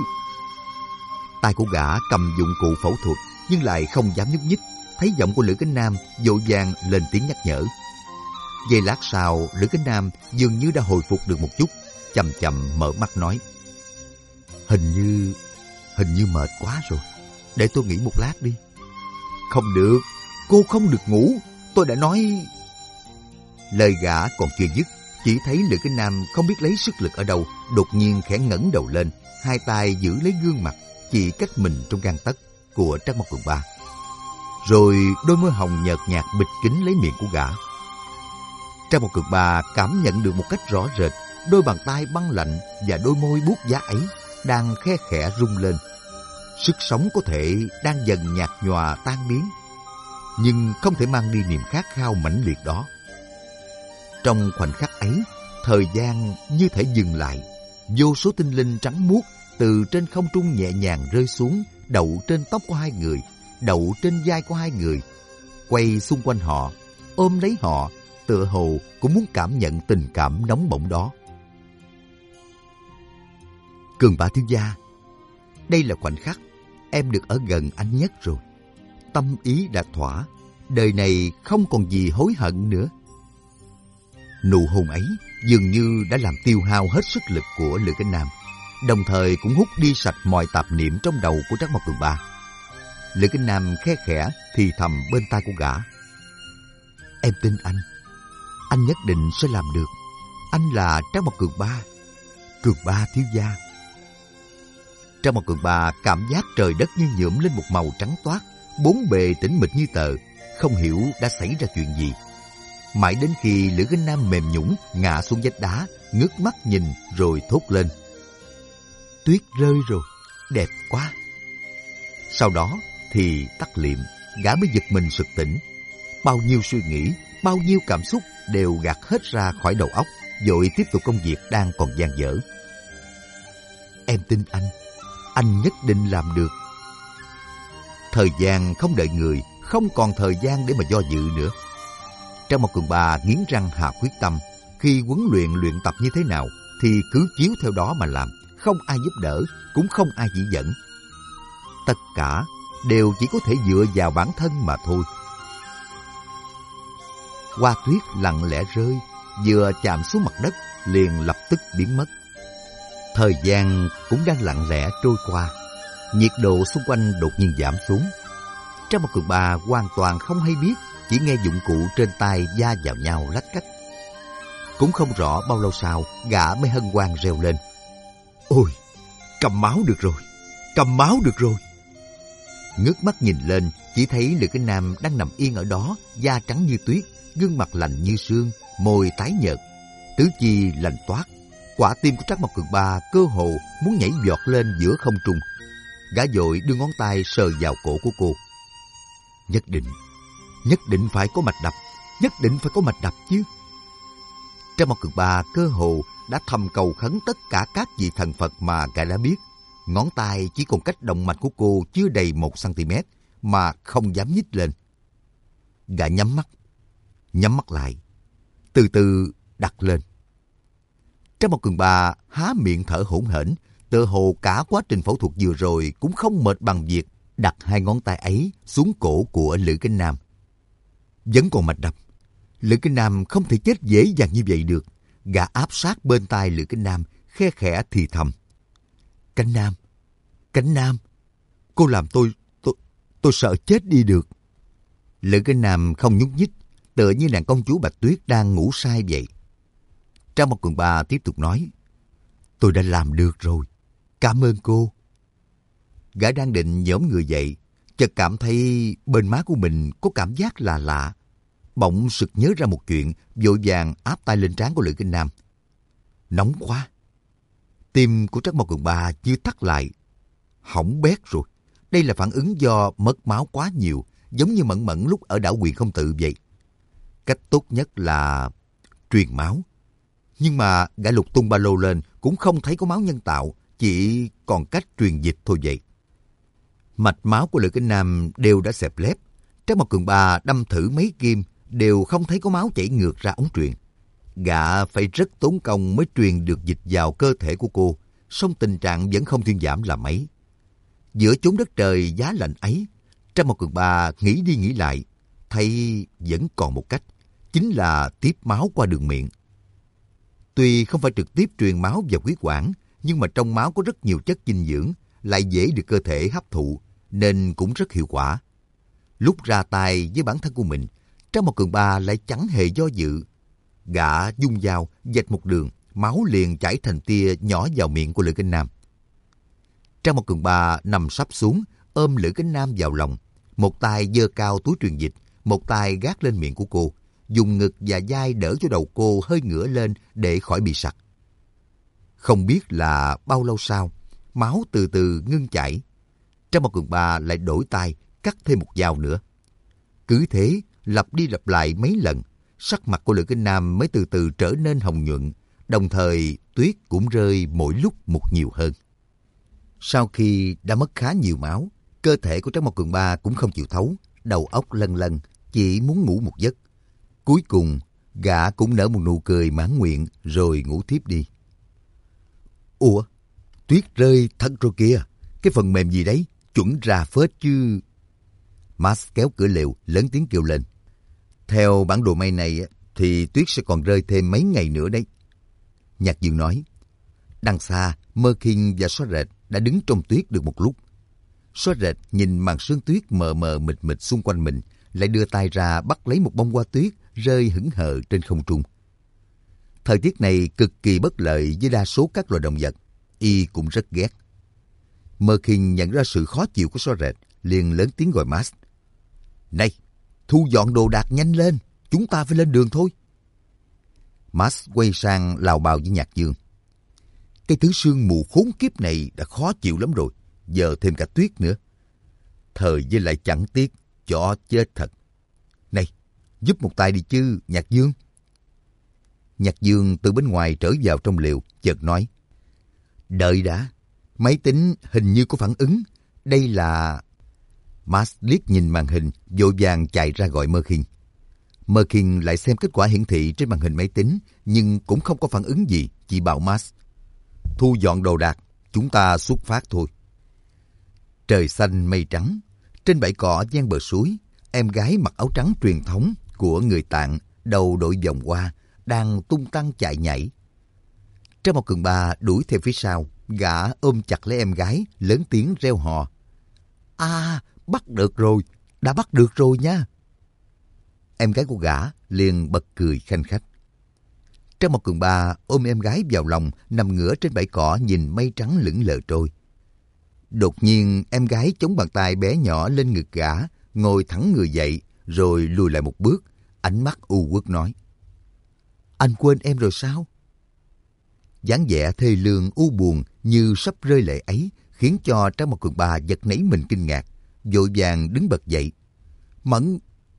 Tay của gã cầm dụng cụ phẫu thuật, nhưng lại không dám nhúc nhích. Thấy giọng của Lữ Kính Nam, vội vàng lên tiếng nhắc nhở. Giây lát sau, Lữ Kính Nam dường như đã hồi phục được một chút, chậm chậm mở mắt nói, Hình như mệt quá rồi, để tôi nghỉ một lát đi. Không được, cô không được ngủ, tôi đã nói. Lời gã còn chưa dứt, chỉ thấy Lữ Kính Nam không biết lấy sức lực ở đâu, đột nhiên khẽ ngẩng đầu lên, hai tay giữ lấy gương mặt chỉ cách mình trong gang tấc của Trác Mộc Cường Ba. Rồi đôi môi hồng nhợt nhạt bịt kín lấy miệng của gã. Trác Mộc Cường Ba cảm nhận được một cách rõ rệt đôi bàn tay băng lạnh và đôi môi buốt giá ấy đang khe khẽ rung lên. Sức sống có thể đang dần nhạt nhòa tan biến, nhưng không thể mang đi niềm khát khao mãnh liệt đó. Trong khoảnh khắc ấy, thời gian như thể dừng lại. Vô số tinh linh trắng muốt từ trên không trung nhẹ nhàng rơi xuống, đậu trên tóc của hai người, đậu trên vai của hai người, quay xung quanh họ, ôm lấy họ, tựa hồ cũng muốn cảm nhận tình cảm nóng bỏng đó. Cường Ba thiếu gia, đây là khoảnh khắc em được ở gần anh nhất rồi. Tâm ý đã thỏa, đời này không còn gì hối hận nữa. Nụ hôn ấy dường như đã làm tiêu hao hết sức lực của Lữ Kính Nam, đồng thời cũng hút đi sạch mọi tạp niệm trong đầu của Trác Mộc Cường Ba. Lữ Kính Nam khe khẽ thì thầm bên tai của gã, Em tin anh nhất định sẽ làm được. Anh là Trác Mộc Cường Ba, Cường Ba thiếu gia. Trác Mộc Cường Ba cảm giác trời đất như nhuộm lên một màu trắng toát, bốn bề tĩnh mịch như tờ, không hiểu đã xảy ra chuyện gì. Mãi đến khi Lữ Kính Nam mềm nhũn ngã xuống vách đá, ngước mắt nhìn rồi thốt lên, Tuyết rơi rồi, đẹp quá. Sau đó thì tắt liệm, gã mới giật mình sực tỉnh. Bao nhiêu suy nghĩ, bao nhiêu cảm xúc đều gạt hết ra khỏi đầu óc, vội tiếp tục công việc đang còn dang dở. Em tin anh nhất định làm được. Thời gian không đợi người, không còn thời gian để mà do dự nữa. Trác Mộc Cường Ba nghiến răng hạ quyết tâm, khi huấn luyện tập như thế nào thì cứ chiếu theo đó mà làm, không ai giúp đỡ, cũng không ai chỉ dẫn. Tất cả đều chỉ có thể dựa vào bản thân mà thôi. Hoa tuyết lặng lẽ rơi, vừa chạm xuống mặt đất liền lập tức biến mất. Thời gian cũng đang lặng lẽ trôi qua, nhiệt độ xung quanh đột nhiên giảm xuống. Trác Mộc Cường Ba hoàn toàn không hay biết, chỉ nghe dụng cụ trên tay va vào nhau lách cách. Cũng không rõ bao lâu sau, gã mới hân hoan reo lên, Ôi, cầm máu được rồi, cầm máu được rồi. Ngước mắt nhìn lên, chỉ thấy Lữ Kính Nam đang nằm yên ở đó, da trắng như tuyết, gương mặt lạnh như sương, môi tái nhợt, tứ chi lạnh toát. Quả tim của Trác Mộc Cường Ba cơ hồ muốn nhảy vọt lên giữa không trung. Gã vội đưa ngón tay sờ vào cổ của cô. Nhất định phải có mạch đập, nhất định phải có mạch đập chứ. Trang Mao Cường Ba cơ hồ đã thầm cầu khấn tất cả các vị thần Phật mà gã đã biết. Ngón tay chỉ còn cách động mạch của cô chưa đầy 1 cm mà không dám nhích lên. Gã nhắm mắt lại, từ từ đặt lên. Trang Mao Cường Ba há miệng thở hổn hển, tựa hồ cả quá trình phẫu thuật vừa rồi cũng không mệt bằng việc đặt 2 ngón tay ấy xuống cổ của Lữ Kính Nam. Vẫn còn mạch đập. Lữ Kính Nam không thể chết dễ dàng như vậy được. Gã áp sát bên tai Lữ Kính Nam, khe khẽ thì thầm. Kính Nam, cô làm tôi sợ chết đi được. Lữ Kính Nam không nhúc nhích, tựa như nàng công chúa Bạch Tuyết đang ngủ say vậy. Trang Mao Cường Ba tiếp tục nói, tôi đã làm được rồi, cảm ơn cô. Gã đang định nhổm người dậy, chợt cảm thấy bên má của mình có cảm giác lạ lạ. Bỗng sực nhớ ra một chuyện, vội vàng áp tay lên trán của Lữ Kính Nam. Nóng quá. Tim của Trang Mao Cường Ba như thắt lại. Hỏng bét rồi. Đây là phản ứng do mất máu quá nhiều, giống như Mẫn Mẫn lúc ở đảo Quyền Không Tự vậy. Cách tốt nhất là truyền máu. Nhưng mà gã lục tung ba lô lên cũng không thấy có máu nhân tạo, chỉ còn cách truyền dịch thôi vậy. Mạch máu của Lữ Kính Nam đều đã xẹp lép. Trang Mao Cường Ba đâm thử mấy kim đều không thấy có máu chảy ngược ra ống truyền. Gã phải rất tốn công mới truyền được dịch vào cơ thể của cô, song tình trạng vẫn không thuyên giảm là mấy. Giữa chốn đất trời giá lạnh ấy, Trang Mao Cường Ba nghĩ đi nghĩ lại, thấy vẫn còn một cách, chính là tiếp máu qua đường miệng. Tuy không phải trực tiếp truyền máu vào huyết quản, nhưng mà trong máu có rất nhiều chất dinh dưỡng, lại dễ được cơ thể hấp thụ, nên cũng rất hiệu quả. Lúc ra tay với bản thân của mình, Trang Mao Cường Ba lại chẳng hề do dự. Gã dung dao, vạch một đường, máu liền chảy thành tia nhỏ vào miệng của Lữ Kính Nam. Trang Mao Cường Ba nằm sấp xuống, ôm Lữ Kính Nam vào lòng. Một tay giơ cao túi truyền dịch, một tay gác lên miệng của cô, dùng ngực và vai đỡ cho đầu cô hơi ngửa lên để khỏi bị sặc. Không biết là bao lâu sau, máu từ từ ngưng chảy. Trang Mao Cường Ba lại đổi tay, cắt thêm một dao nữa. Cứ thế, lặp đi lặp lại mấy lần, sắc mặt của Lữ Kính Nam mới từ từ trở nên hồng nhuận, đồng thời tuyết cũng rơi mỗi lúc một nhiều hơn. Sau khi đã mất khá nhiều máu, cơ thể của Trang Mao Cường Ba cũng không chịu thấu, đầu óc lân lân, chỉ muốn ngủ một giấc. Cuối cùng, gã cũng nở một nụ cười mãn nguyện rồi ngủ thiếp đi. Ủa, tuyết rơi thật rồi kìa, cái phần mềm gì đấy, chuẩn ra phết chứ. Max kéo cửa lều, lớn tiếng kêu lên. Theo bản đồ mây này thì tuyết sẽ còn rơi thêm mấy ngày nữa đấy. Nhạc Dương nói. Đằng xa, Mơ Kinh và Xóa Rệt đã đứng trong tuyết được một lúc. Xóa Rệt nhìn màn sương tuyết mờ mờ mịt mịt xung quanh mình, lại đưa tay ra bắt lấy một bông hoa tuyết rơi hững hờ trên không trung. Thời tiết này cực kỳ bất lợi với đa số các loài động vật, y cũng rất ghét. Mơ Kinh nhận ra sự khó chịu của Xóa Rệt, liền lớn tiếng gọi Max. Này, thu dọn đồ đạc nhanh lên, chúng ta phải lên đường thôi. Max quay sang lào bào với Nhạc Dương. Cái thứ sương mù khốn kiếp này đã khó chịu lắm rồi, giờ thêm cả tuyết nữa. Thời với lại chẳng tiếc, cho chết thật. Này, giúp một tay đi chứ, Nhạc Dương. Nhạc Dương từ bên ngoài trở vào trong lều, chợt nói. Đợi đã, máy tính hình như có phản ứng. Đây là... Max liếc nhìn màn hình, vội vàng chạy ra gọi Mơ Kinh. Mơ Kinh lại xem kết quả hiển thị trên màn hình máy tính, nhưng cũng không có phản ứng gì, chỉ bảo Max. Thu dọn đồ đạc, chúng ta xuất phát thôi. Trời xanh mây trắng, trên bãi cỏ ven bờ suối, em gái mặc áo trắng truyền thống của người Tạng, đầu đội vòng hoa, đang tung tăng chạy nhảy. Trang Mao Cường Ba đuổi theo phía sau, gã ôm chặt lấy em gái, lớn tiếng reo hò. À, bắt được rồi, đã bắt được rồi nha. Em gái của gã liền bật cười khanh khách. Trang Mao Cường Ba ôm em gái vào lòng, nằm ngửa trên bãi cỏ nhìn mây trắng lững lờ trôi. Đột nhiên em gái chống bàn tay bé nhỏ lên ngực gã, ngồi thẳng người dậy, rồi lùi lại một bước, ánh mắt u uất nói. Anh quên em rồi sao? Dáng vẻ thê lương u buồn như sắp rơi lệ ấy khiến cho Trang Mao Cường Ba giật nảy mình kinh ngạc, vội vàng đứng bật dậy.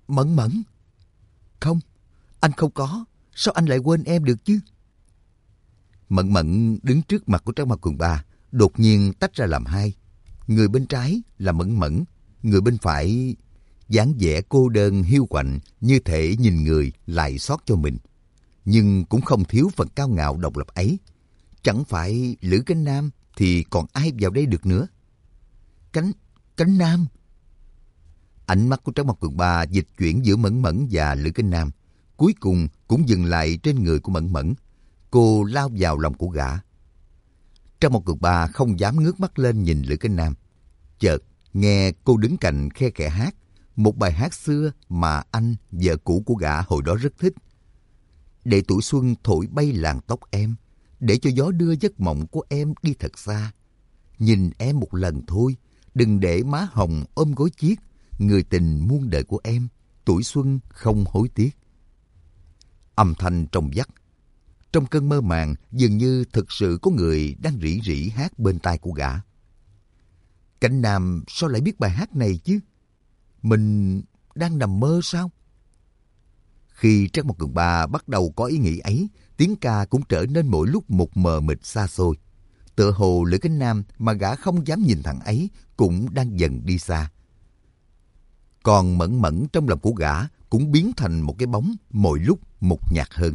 Mẫn Mẫn. Không, anh không có. Sao anh lại quên em được chứ? Mẫn Mẫn đứng trước mặt của Trác Mao Cường Ba, đột nhiên tách ra làm hai. Người bên trái là Mẫn Mẫn, người bên phải dáng vẻ cô đơn hiu quạnh, như thể nhìn người lại xót cho mình. Nhưng cũng không thiếu phần cao ngạo độc lập ấy. Chẳng phải Lữ Cánh Nam thì còn ai vào đây được nữa? Cánh Nam. Ánh mắt của Trác Mao Cường Ba dịch chuyển giữa Mẫn Mẫn và Lữ Cánh Nam, cuối cùng cũng dừng lại trên người của Mẫn Mẫn. Cô lao vào lòng của gã. Trác Mao Cường Ba không dám ngước mắt lên nhìn Lữ Cánh Nam. Chợt nghe cô đứng cạnh khe khẽ hát một bài hát xưa mà anh, vợ cũ của gã hồi đó rất thích. Để tuổi xuân thổi bay làn tóc em, để cho gió đưa giấc mộng của em đi thật xa. Nhìn em một lần thôi, đừng để má hồng ôm gối chiếc, người tình muôn đời của em, tuổi xuân không hối tiếc. Âm thanh trong vắt. Trong cơn mơ màng, dường như thực sự có người đang rỉ rỉ hát bên tai của gã. Cánh Nam sao lại biết bài hát này chứ? Mình đang nằm mơ sao? Khi Trác Mao Cường Ba bắt đầu có ý nghĩ ấy, tiếng ca cũng trở nên mỗi lúc một mờ mịt xa xôi. Tựa hồ Lữ Cánh Nam mà gã không dám nhìn thẳng ấy cũng đang dần đi xa. Còn Mẫn Mẫn trong lòng của gã cũng biến thành một cái bóng mỗi lúc một nhạt hơn.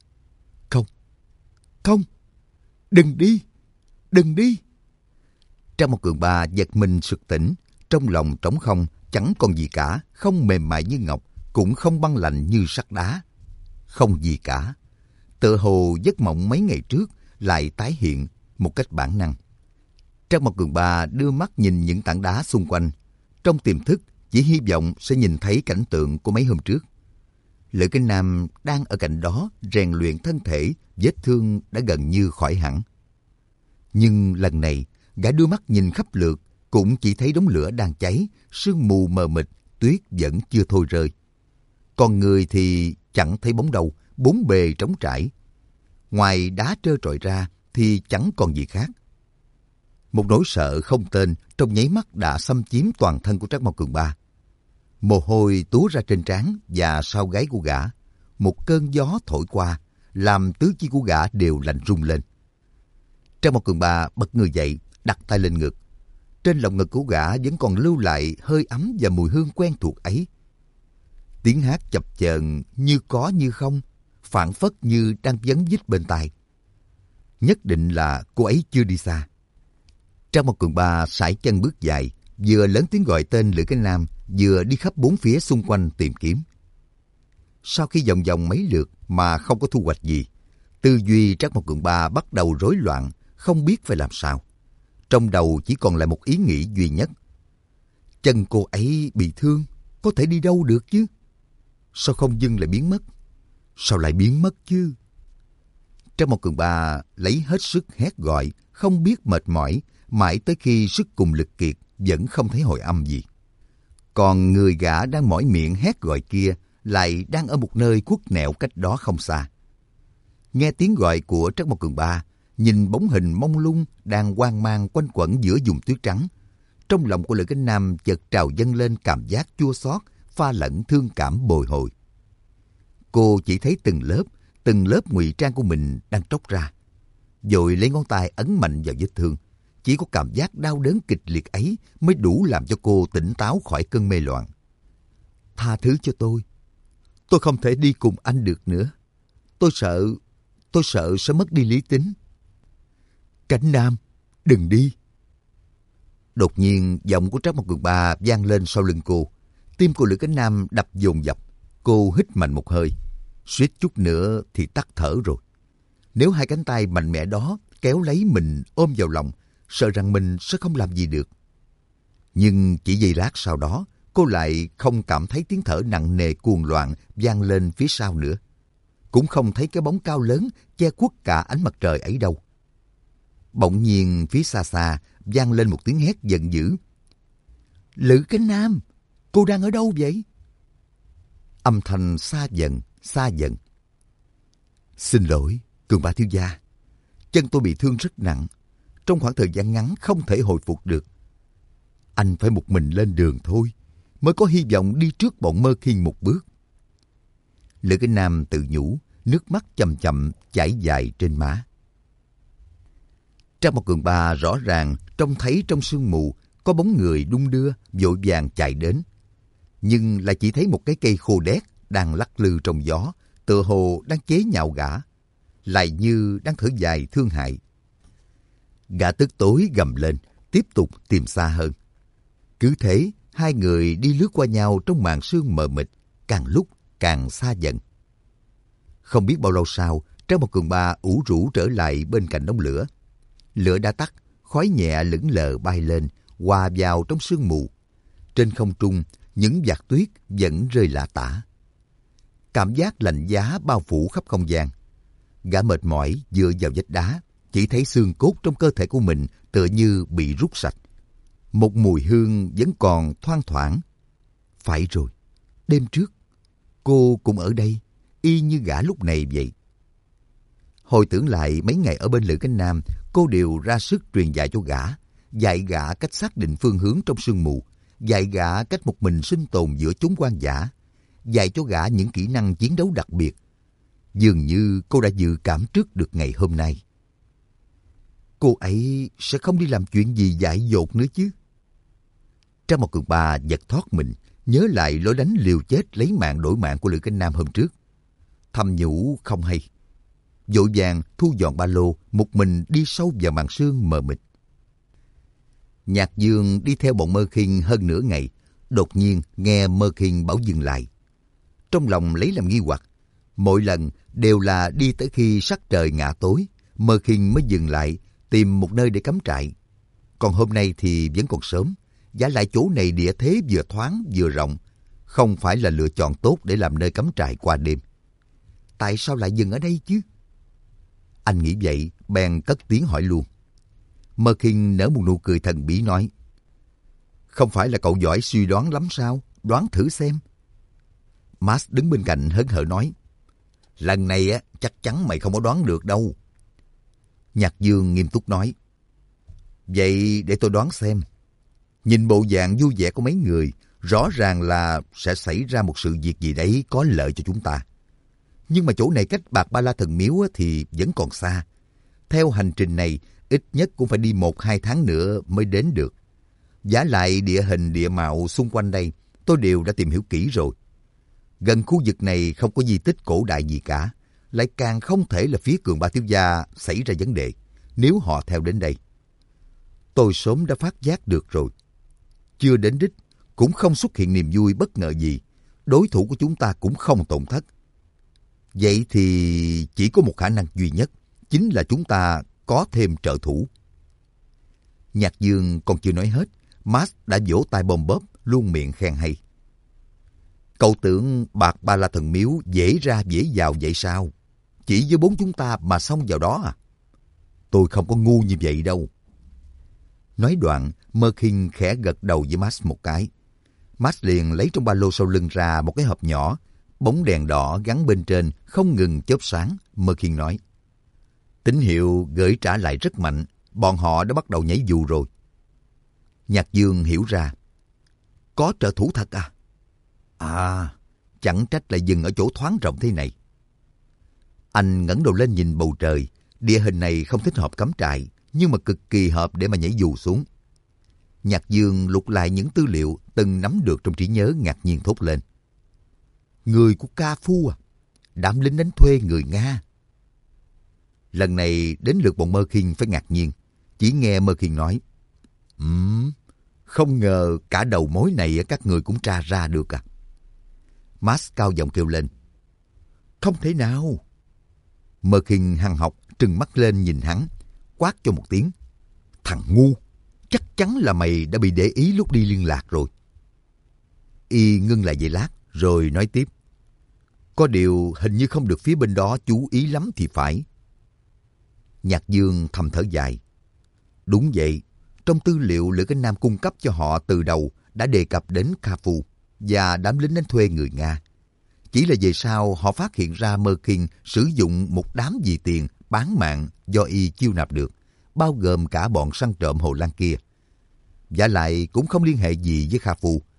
Không, đừng đi, đừng đi. Trác Mao Cường Ba giật mình sực tỉnh, trong lòng trống không, chẳng còn gì cả, không mềm mại như ngọc, cũng không băng lạnh như sắt đá. Không gì cả. Tựa hồ giấc mộng mấy ngày trước lại tái hiện một cách bản năng. Trác Mao Cường Ba đưa mắt nhìn những tảng đá xung quanh, trong tiềm thức chỉ hy vọng sẽ nhìn thấy cảnh tượng của mấy hôm trước. Lữ Cánh Nam đang ở cạnh đó rèn luyện thân thể, vết thương đã gần như khỏi hẳn. Nhưng lần này, gã đưa mắt nhìn khắp lượt, cũng chỉ thấy đống lửa đang cháy, sương mù mờ mịt, tuyết vẫn chưa thôi rơi. Còn người thì chẳng thấy bóng đâu, bốn bề trống trải. Ngoài đá trơ trọi ra thì chẳng còn gì khác. Một nỗi sợ không tên trong nháy mắt đã xâm chiếm toàn thân của Trác Mao Cường Ba. Mồ hôi túa ra trên trán và sau gáy của gã. Một cơn gió thổi qua, làm tứ chi của gã đều lạnh rung lên. Trác Mao Cường Ba bật người dậy, đặt tay lên ngực. Trên lồng ngực của gã vẫn còn lưu lại hơi ấm và mùi hương quen thuộc ấy. Tiếng hát chập chờn như có như không, phảng phất như đang vấn vít bên tai. Nhất định là cô ấy chưa đi xa. Trác Mao Cường Ba sải chân bước dài, vừa lớn tiếng gọi tên Lữ Cánh Nam, vừa đi khắp bốn phía xung quanh tìm kiếm. Sau khi vòng vòng mấy lượt mà không có thu hoạch gì, tư duy Trác Mao Cường Ba bắt đầu rối loạn, không biết phải làm sao. Trong đầu chỉ còn lại một ý nghĩ duy nhất. Chân cô ấy bị thương, có thể đi đâu được chứ? Sao không dưng lại biến mất? Sao lại biến mất chứ? Trác Mao Cường Ba lấy hết sức hét gọi, không biết mệt mỏi, mãi tới khi sức cùng lực kiệt vẫn không thấy hồi âm gì. Còn người gã đang mỏi miệng hét gọi kia lại đang ở một nơi khuất nẻo cách đó không xa. Nghe tiếng gọi của Trác Mao Cường Ba, nhìn bóng hình mông lung đang hoang mang quanh quẩn giữa vùng tuyết trắng, trong lòng của Lữ Cánh Nam chợt trào dâng lên cảm giác chua xót pha lẫn thương cảm bồi hồi. Cô chỉ thấy từng lớp ngụy trang của mình đang tróc ra, rồi lấy ngón tay ấn mạnh vào vết thương. Chỉ có cảm giác đau đớn kịch liệt ấy mới đủ làm cho cô tỉnh táo khỏi cơn mê loạn. Tha thứ cho tôi không thể đi cùng anh được nữa. Tôi sợ sẽ mất đi lý tính. Cánh Nam, đừng đi. Đột nhiên giọng của Trác Mao Cường Ba vang lên sau lưng cô. Tim của Lữ Cánh Nam đập dồn dập. Cô hít mạnh một hơi, suýt chút nữa thì tắt thở rồi. Nếu hai cánh tay mạnh mẽ đó kéo lấy mình ôm vào lòng, sợ rằng mình sẽ không làm gì được. Nhưng chỉ giây lát sau đó, cô lại không cảm thấy tiếng thở nặng nề cuồng loạn vang lên phía sau nữa. Cũng không thấy cái bóng cao lớn che khuất cả ánh mặt trời ấy đâu. Bỗng nhiên phía xa xa vang lên một tiếng hét giận dữ. Lữ Cánh Nam, cô đang ở đâu vậy? Âm thanh xa dần, xa dần. Xin lỗi, Cường Ba thiếu gia. Chân tôi bị thương rất nặng. Trong khoảng thời gian ngắn không thể hồi phục được. Anh phải một mình lên đường thôi. mới có hy vọng đi trước bọn Mơ Khiên một bước. Lữ Cái Nam tự nhủ, nước mắt chậm chậm chảy dài trên má. Trang một Cường Ba rõ ràng trông thấy trong sương mù có bóng người đung đưa vội vàng chạy đến, nhưng lại chỉ thấy một cái cây khô đét đang lắc lư trong gió, tựa hồ đang chế nhạo gã, lại như đang thở dài thương hại. Gã tức tối gầm lên, tiếp tục tìm xa hơn. Cứ thế, hai người đi lướt qua nhau trong màn sương mờ mịt, càng lúc càng xa dần. Không biết bao lâu sau, Trang một Cường Ba ủ rũ trở lại bên cạnh đống lửa. Lửa đã tắt, khói nhẹ lững lờ bay lên, hòa vào trong sương mù. Trên không trung, những giọt tuyết vẫn rơi lả tả. Cảm giác lạnh giá bao phủ khắp không gian. Gã mệt mỏi dựa vào vách đá, chỉ thấy xương cốt trong cơ thể của mình tựa như bị rút sạch. Một mùi hương vẫn còn thoang thoảng. Phải rồi, đêm trước, cô cũng ở đây, y như gã lúc này vậy. Hồi tưởng lại mấy ngày ở bên Lữ Cái Nam, cô đều ra sức truyền dạy cho gã, dạy gã cách xác định phương hướng trong sương mù, dạy gã cách một mình sinh tồn giữa chốn hoang dã, dạy cho gã những kỹ năng chiến đấu đặc biệt. Dường như cô đã dự cảm trước được ngày hôm nay. Cô ấy sẽ không đi làm chuyện gì dại dột nữa chứ. Trang một Cường Ba giật thoát mình, nhớ lại lối đánh liều chết lấy mạng đổi mạng của Lữ Cái Nam hôm trước. Thầm nhủ không hay. Vội vàng thu dọn ba lô, một mình đi sâu vào màn sương mờ mịt. Nhạc Dương đi theo bọn Mơ Khiên hơn nửa ngày, đột nhiên nghe Mơ Khiên bảo dừng lại. Trong lòng lấy làm nghi hoặc, mỗi lần đều là đi tới khi sắc trời ngả tối, Mơ Khiên mới dừng lại tìm một nơi để cắm trại. Còn hôm nay thì vẫn còn sớm, vả lại chỗ này địa thế vừa thoáng vừa rộng, không phải là lựa chọn tốt để làm nơi cắm trại qua đêm. Tại sao lại dừng ở đây chứ? Anh nghĩ vậy, bèn cất tiếng hỏi luôn. Mơ Khiên nở một nụ cười thần bí nói, không phải là cậu giỏi suy đoán lắm sao? Đoán thử xem. Max đứng bên cạnh hớn hở nói, lần này á chắc chắn mày không có đoán được đâu. Nhạc Dương nghiêm túc nói, vậy để tôi đoán xem. Nhìn bộ dạng vui vẻ của mấy người, rõ ràng là sẽ xảy ra một sự việc gì đấy có lợi cho chúng ta. Nhưng mà chỗ này cách Bạc Ba La Thần Miếu thì vẫn còn xa. Theo hành trình này, ít nhất cũng phải đi 1-2 tháng nữa mới đến được. Vả lại địa hình địa mạo xung quanh đây, tôi đều đã tìm hiểu kỹ rồi. Gần khu vực này không có di tích cổ đại gì cả, lại càng không thể là phía Cường Ba thiếu gia xảy ra vấn đề, nếu họ theo đến đây. Tôi sớm đã phát giác được rồi. Chưa đến đích, cũng không xuất hiện niềm vui bất ngờ gì. Đối thủ của chúng ta cũng không tổn thất. Vậy thì chỉ có một khả năng duy nhất, chính là chúng ta có thêm trợ thủ. Nhạc Dương còn chưa nói hết, Max đã vỗ tay bom bóp, luôn miệng khen hay. Cậu tưởng Bạc Ba La Thần Miếu dễ ra dễ vào vậy sao? Chỉ với 4 chúng ta mà xông vào đó à? Tôi không có ngu như vậy đâu. Nói đoạn, Mơ Khiên khẽ gật đầu với Max một cái. Max liền lấy trong ba lô sau lưng ra một cái hộp nhỏ, bóng đèn đỏ gắn bên trên không ngừng chớp sáng. Mơ Khiên nói, tín hiệu gửi trả lại rất mạnh, bọn họ đã bắt đầu nhảy dù rồi. Nhạc Dương hiểu ra, có trợ thủ thật à? À, chẳng trách lại dừng ở chỗ thoáng rộng thế này. Anh ngẩng đầu lên nhìn bầu trời, địa hình này không thích hợp cắm trại, nhưng mà cực kỳ hợp để mà nhảy dù xuống. Nhạc Dương lục lại những tư liệu từng nắm được trong trí nhớ, ngạc nhiên thốt lên. Người của Ca Phu à? Đám lính đánh thuê người Nga. Lần này đến lượt bọn Mơ Khiên phải ngạc nhiên. Chỉ nghe Mơ Khiên nói, không ngờ cả đầu mối này các người cũng tra ra được à? Max cao giọng kêu lên, không thể nào. Mơ Khiên hằn học trừng mắt lên nhìn hắn, quát cho một tiếng, thằng ngu, chắc chắn là mày đã bị để ý lúc đi liên lạc rồi. Y ngưng lại giây lát rồi nói tiếp, có điều hình như không được phía bên đó chú ý lắm thì phải. Nhạc Dương thầm thở dài. Đúng vậy, trong tư liệu Lữ Cái Nam cung cấp cho họ từ đầu đã đề cập đến Ca Phu và đám lính đánh thuê người Nga. Chỉ là về sau họ phát hiện ra Mơ Khiên sử dụng một đám vì tiền bán mạng do y chiêu nạp được, bao gồm cả bọn săn trộm Hồ Lan kia. Vả lại cũng không liên hệ gì với Ca Phu.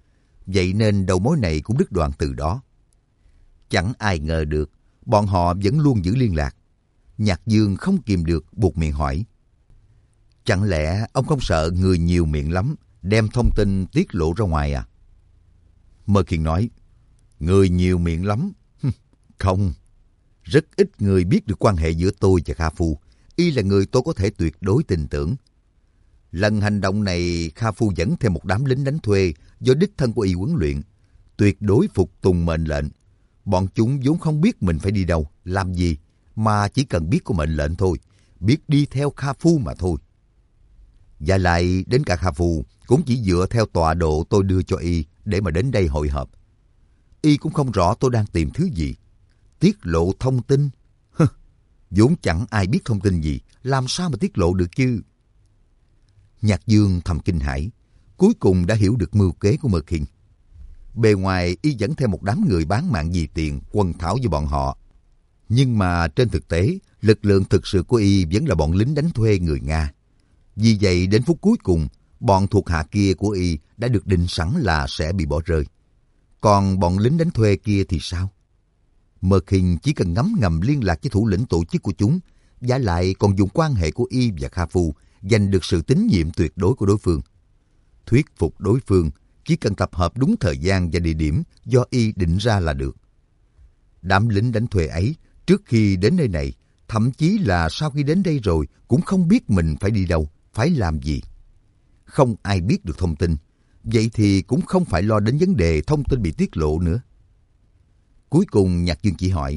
vậy nên đầu mối này cũng đứt đoạn từ đó. Chẳng ai ngờ được, bọn họ vẫn luôn giữ liên lạc. Nhạc Dương không kìm được buột miệng hỏi. Chẳng lẽ ông không sợ người nhiều miệng lắm, đem thông tin tiết lộ ra ngoài à? Mơ Khiên nói, người nhiều miệng lắm? Không, rất ít người biết được quan hệ giữa tôi và Kha Phu. Y là người tôi có thể tuyệt đối tin tưởng. Lần hành động này, Kha Phu dẫn theo một đám lính đánh thuê do đích thân của Y huấn luyện, tuyệt đối phục tùng mệnh lệnh. Bọn chúng vốn không biết mình phải đi đâu, làm gì, mà chỉ cần biết có mệnh lệnh thôi, biết đi theo Kha Phu mà thôi. Và lại đến cả Kha Phu cũng chỉ dựa theo tọa độ tôi đưa cho Y để mà đến đây hội họp. Y cũng không rõ tôi đang tìm thứ gì. Tiết lộ thông tin? Vốn chẳng ai biết thông tin gì, làm sao mà tiết lộ được chứ? Nhạc Dương thầm kinh hãi, cuối cùng đã hiểu được mưu kế của Mơ Khiên. Bề ngoài Y dẫn theo một đám người bán mạng vì tiền quần thảo với bọn họ. Nhưng mà trên thực tế, lực lượng thực sự của Y vẫn là bọn lính đánh thuê người Nga. Vì vậy đến phút cuối cùng, bọn thuộc hạ kia của Y đã được định sẵn là sẽ bị bỏ rơi. Còn bọn lính đánh thuê kia thì sao? Mơ Khiên chỉ cần ngấm ngầm liên lạc với thủ lĩnh tổ chức của chúng, và lại còn dùng quan hệ của Y và Kha Phu giành được sự tín nhiệm tuyệt đối của đối phương. Thuyết phục đối phương chỉ cần tập hợp đúng thời gian và địa điểm do Y định ra là được. Đám lính đánh thuê ấy trước khi đến nơi này, thậm chí là sau khi đến đây rồi cũng không biết mình phải đi đâu, phải làm gì. Không ai biết được thông tin, vậy thì cũng không phải lo đến vấn đề thông tin bị tiết lộ nữa. Cuối cùng Nhạc Dương chỉ hỏi,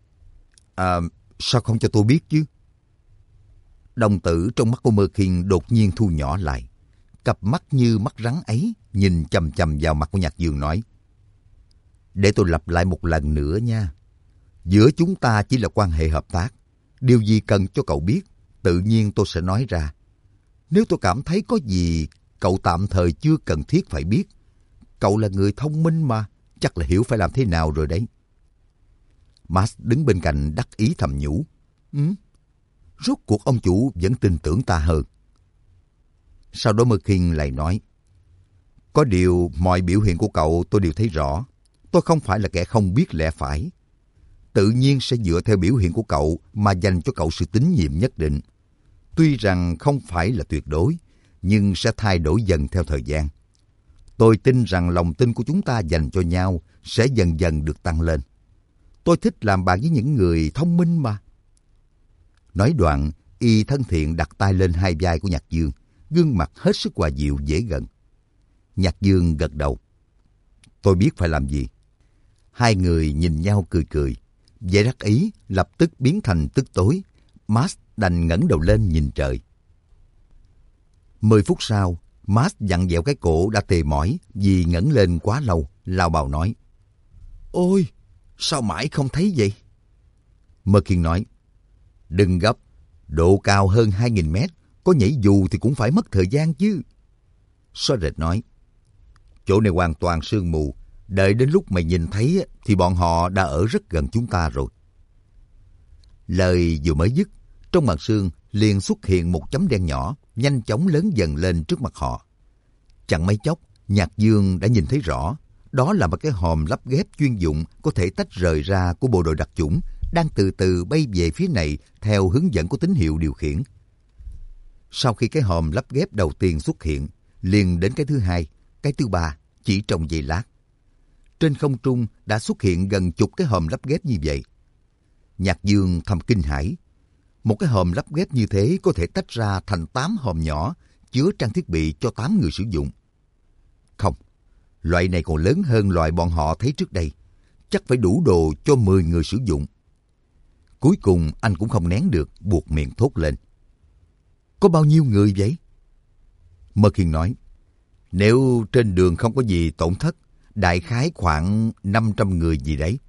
sao không cho tôi biết chứ? Đồng tử trong mắt của Mơ Khiên đột nhiên thu nhỏ lại. Cặp mắt như mắt rắn ấy nhìn chằm chằm vào mặt của Nhạc Dương nói, để tôi lặp lại một lần nữa nha. Giữa chúng ta chỉ là quan hệ hợp tác. Điều gì cần cho cậu biết, tự nhiên tôi sẽ nói ra. Nếu tôi cảm thấy có gì cậu tạm thời chưa cần thiết phải biết, cậu là người thông minh mà, chắc là hiểu phải làm thế nào rồi đấy. Max đứng bên cạnh đắc ý thầm nhủ. Rốt cuộc ông chủ vẫn tin tưởng ta hơn. Sau đó Mơ Khiên lại nói, có điều mọi biểu hiện của cậu tôi đều thấy rõ. Tôi không phải là kẻ không biết lẽ phải. Tự nhiên sẽ dựa theo biểu hiện của cậu mà dành cho cậu sự tín nhiệm nhất định. Tuy rằng không phải là tuyệt đối, nhưng sẽ thay đổi dần theo thời gian. Tôi tin rằng lòng tin của chúng ta dành cho nhau sẽ dần dần được tăng lên. Tôi thích làm bạn với những người thông minh mà. Nói đoạn, Y thân thiện đặt tay lên hai vai của Nhạc Dương, gương mặt hết sức hòa dịu dễ gần. Nhạc Dương gật đầu. Tôi biết phải làm gì. Hai người nhìn nhau cười cười. Vẻ đắc ý lập tức biến thành tức tối. Max đành ngẩng đầu lên nhìn trời. 10 phút sau, Max vặn vẹo cái cổ đã tê mỏi vì ngẩng lên quá lâu, lao bào nói, ôi, sao mãi không thấy vậy? Mơ Khiên nói, đừng gấp, độ cao hơn 2.000 mét, có nhảy dù thì cũng phải mất thời gian chứ. Xóa rệt nói, chỗ này hoàn toàn sương mù, đợi đến lúc mày nhìn thấy thì bọn họ đã ở rất gần chúng ta rồi. Lời vừa mới dứt, trong màn sương liền xuất hiện một chấm đen nhỏ, nhanh chóng lớn dần lên trước mặt họ. Chẳng mấy chốc, Nhạc Dương đã nhìn thấy rõ, đó là một cái hòm lắp ghép chuyên dụng có thể tách rời ra của bộ đội đặc chủng, đang từ từ bay về phía này theo hướng dẫn của tín hiệu điều khiển. Sau khi cái hòm lắp ghép đầu tiên xuất hiện, liền đến cái thứ hai, cái thứ ba, chỉ trong giây lát. Trên không trung đã xuất hiện gần chục cái hòm lắp ghép như vậy. Nhạc Dương thầm kinh hãi. Một cái hòm lắp ghép như thế có thể tách ra thành 8 hòm nhỏ, chứa trang thiết bị cho 8 người sử dụng. Không, loại này còn lớn hơn loại bọn họ thấy trước đây. Chắc phải đủ đồ cho 10 người sử dụng. Cuối cùng anh cũng không nén được, buột miệng thốt lên. Có bao nhiêu người vậy? Mơ Khiên nói, nếu trên đường không có gì tổn thất, đại khái khoảng 500 người gì đấy.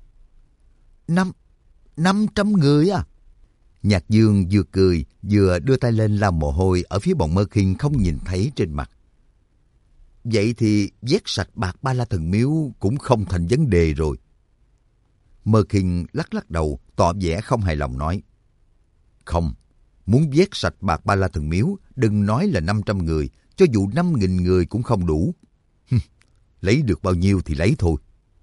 500 người à? Nhạc Dương vừa cười vừa đưa tay lên lau mồ hôi ở phía bọn Mơ Khiên không nhìn thấy trên mặt. Vậy thì vét sạch bạc Ba La Thần Miếu cũng không thành vấn đề rồi. Mơ Khiên lắc lắc đầu, tỏ vẻ không hài lòng nói. Không, muốn vét sạch bạc Ba La Thần Miếu, đừng nói là 500 người, cho dù 5.000 người cũng không đủ. lấy được bao nhiêu thì lấy thôi.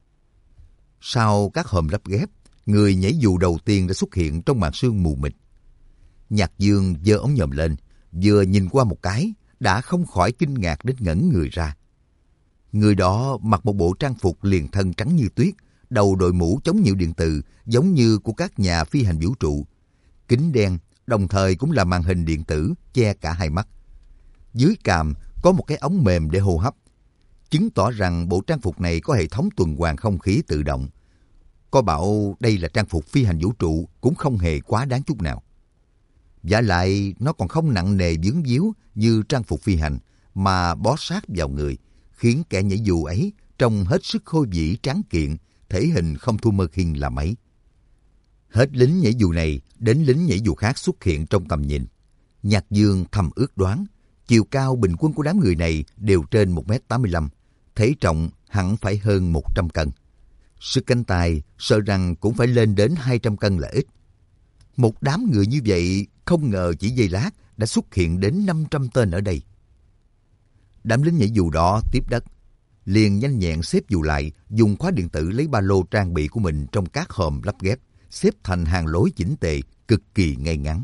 Sau các hòm lắp ghép, người nhảy dù đầu tiên đã xuất hiện trong màn sương mù mịt. Nhạc Dương giơ ống nhòm lên, vừa nhìn qua một cái, đã không khỏi kinh ngạc đến ngẩn người ra. Người đó mặc một bộ trang phục liền thân trắng như tuyết, đầu đội mũ chống nhiễu điện từ giống như của các nhà phi hành vũ trụ. Kính đen, đồng thời cũng là màn hình điện tử che cả hai mắt. Dưới cằm có một cái ống mềm để hô hấp, chứng tỏ rằng bộ trang phục này có hệ thống tuần hoàn không khí tự động. Có bảo đây là trang phục phi hành vũ trụ cũng không hề quá đáng chút nào. Vả lại nó còn không nặng nề vướng víu như trang phục phi hành mà bó sát vào người, khiến kẻ nhảy dù ấy trông hết sức khôi vĩ tráng kiện, thể hình không thua Merkin là mấy. Hết lính nhảy dù này đến lính nhảy dù khác xuất hiện trong tầm nhìn. Nhạc Dương thầm ước đoán, chiều cao bình quân của đám người này đều trên 1m85, thể trọng hẳn phải hơn 100 cân. Sức cánh tay sợ rằng cũng phải lên đến 200 cân là ít. Một đám người như vậy không ngờ chỉ giây lát đã xuất hiện đến 500 tên ở đây. Đám lính nhảy dù đó tiếp đất, liền nhanh nhẹn xếp dù lại, dùng khóa điện tử lấy ba lô trang bị của mình trong các hòm lắp ghép, xếp thành hàng lối chỉnh tề, cực kỳ ngay ngắn.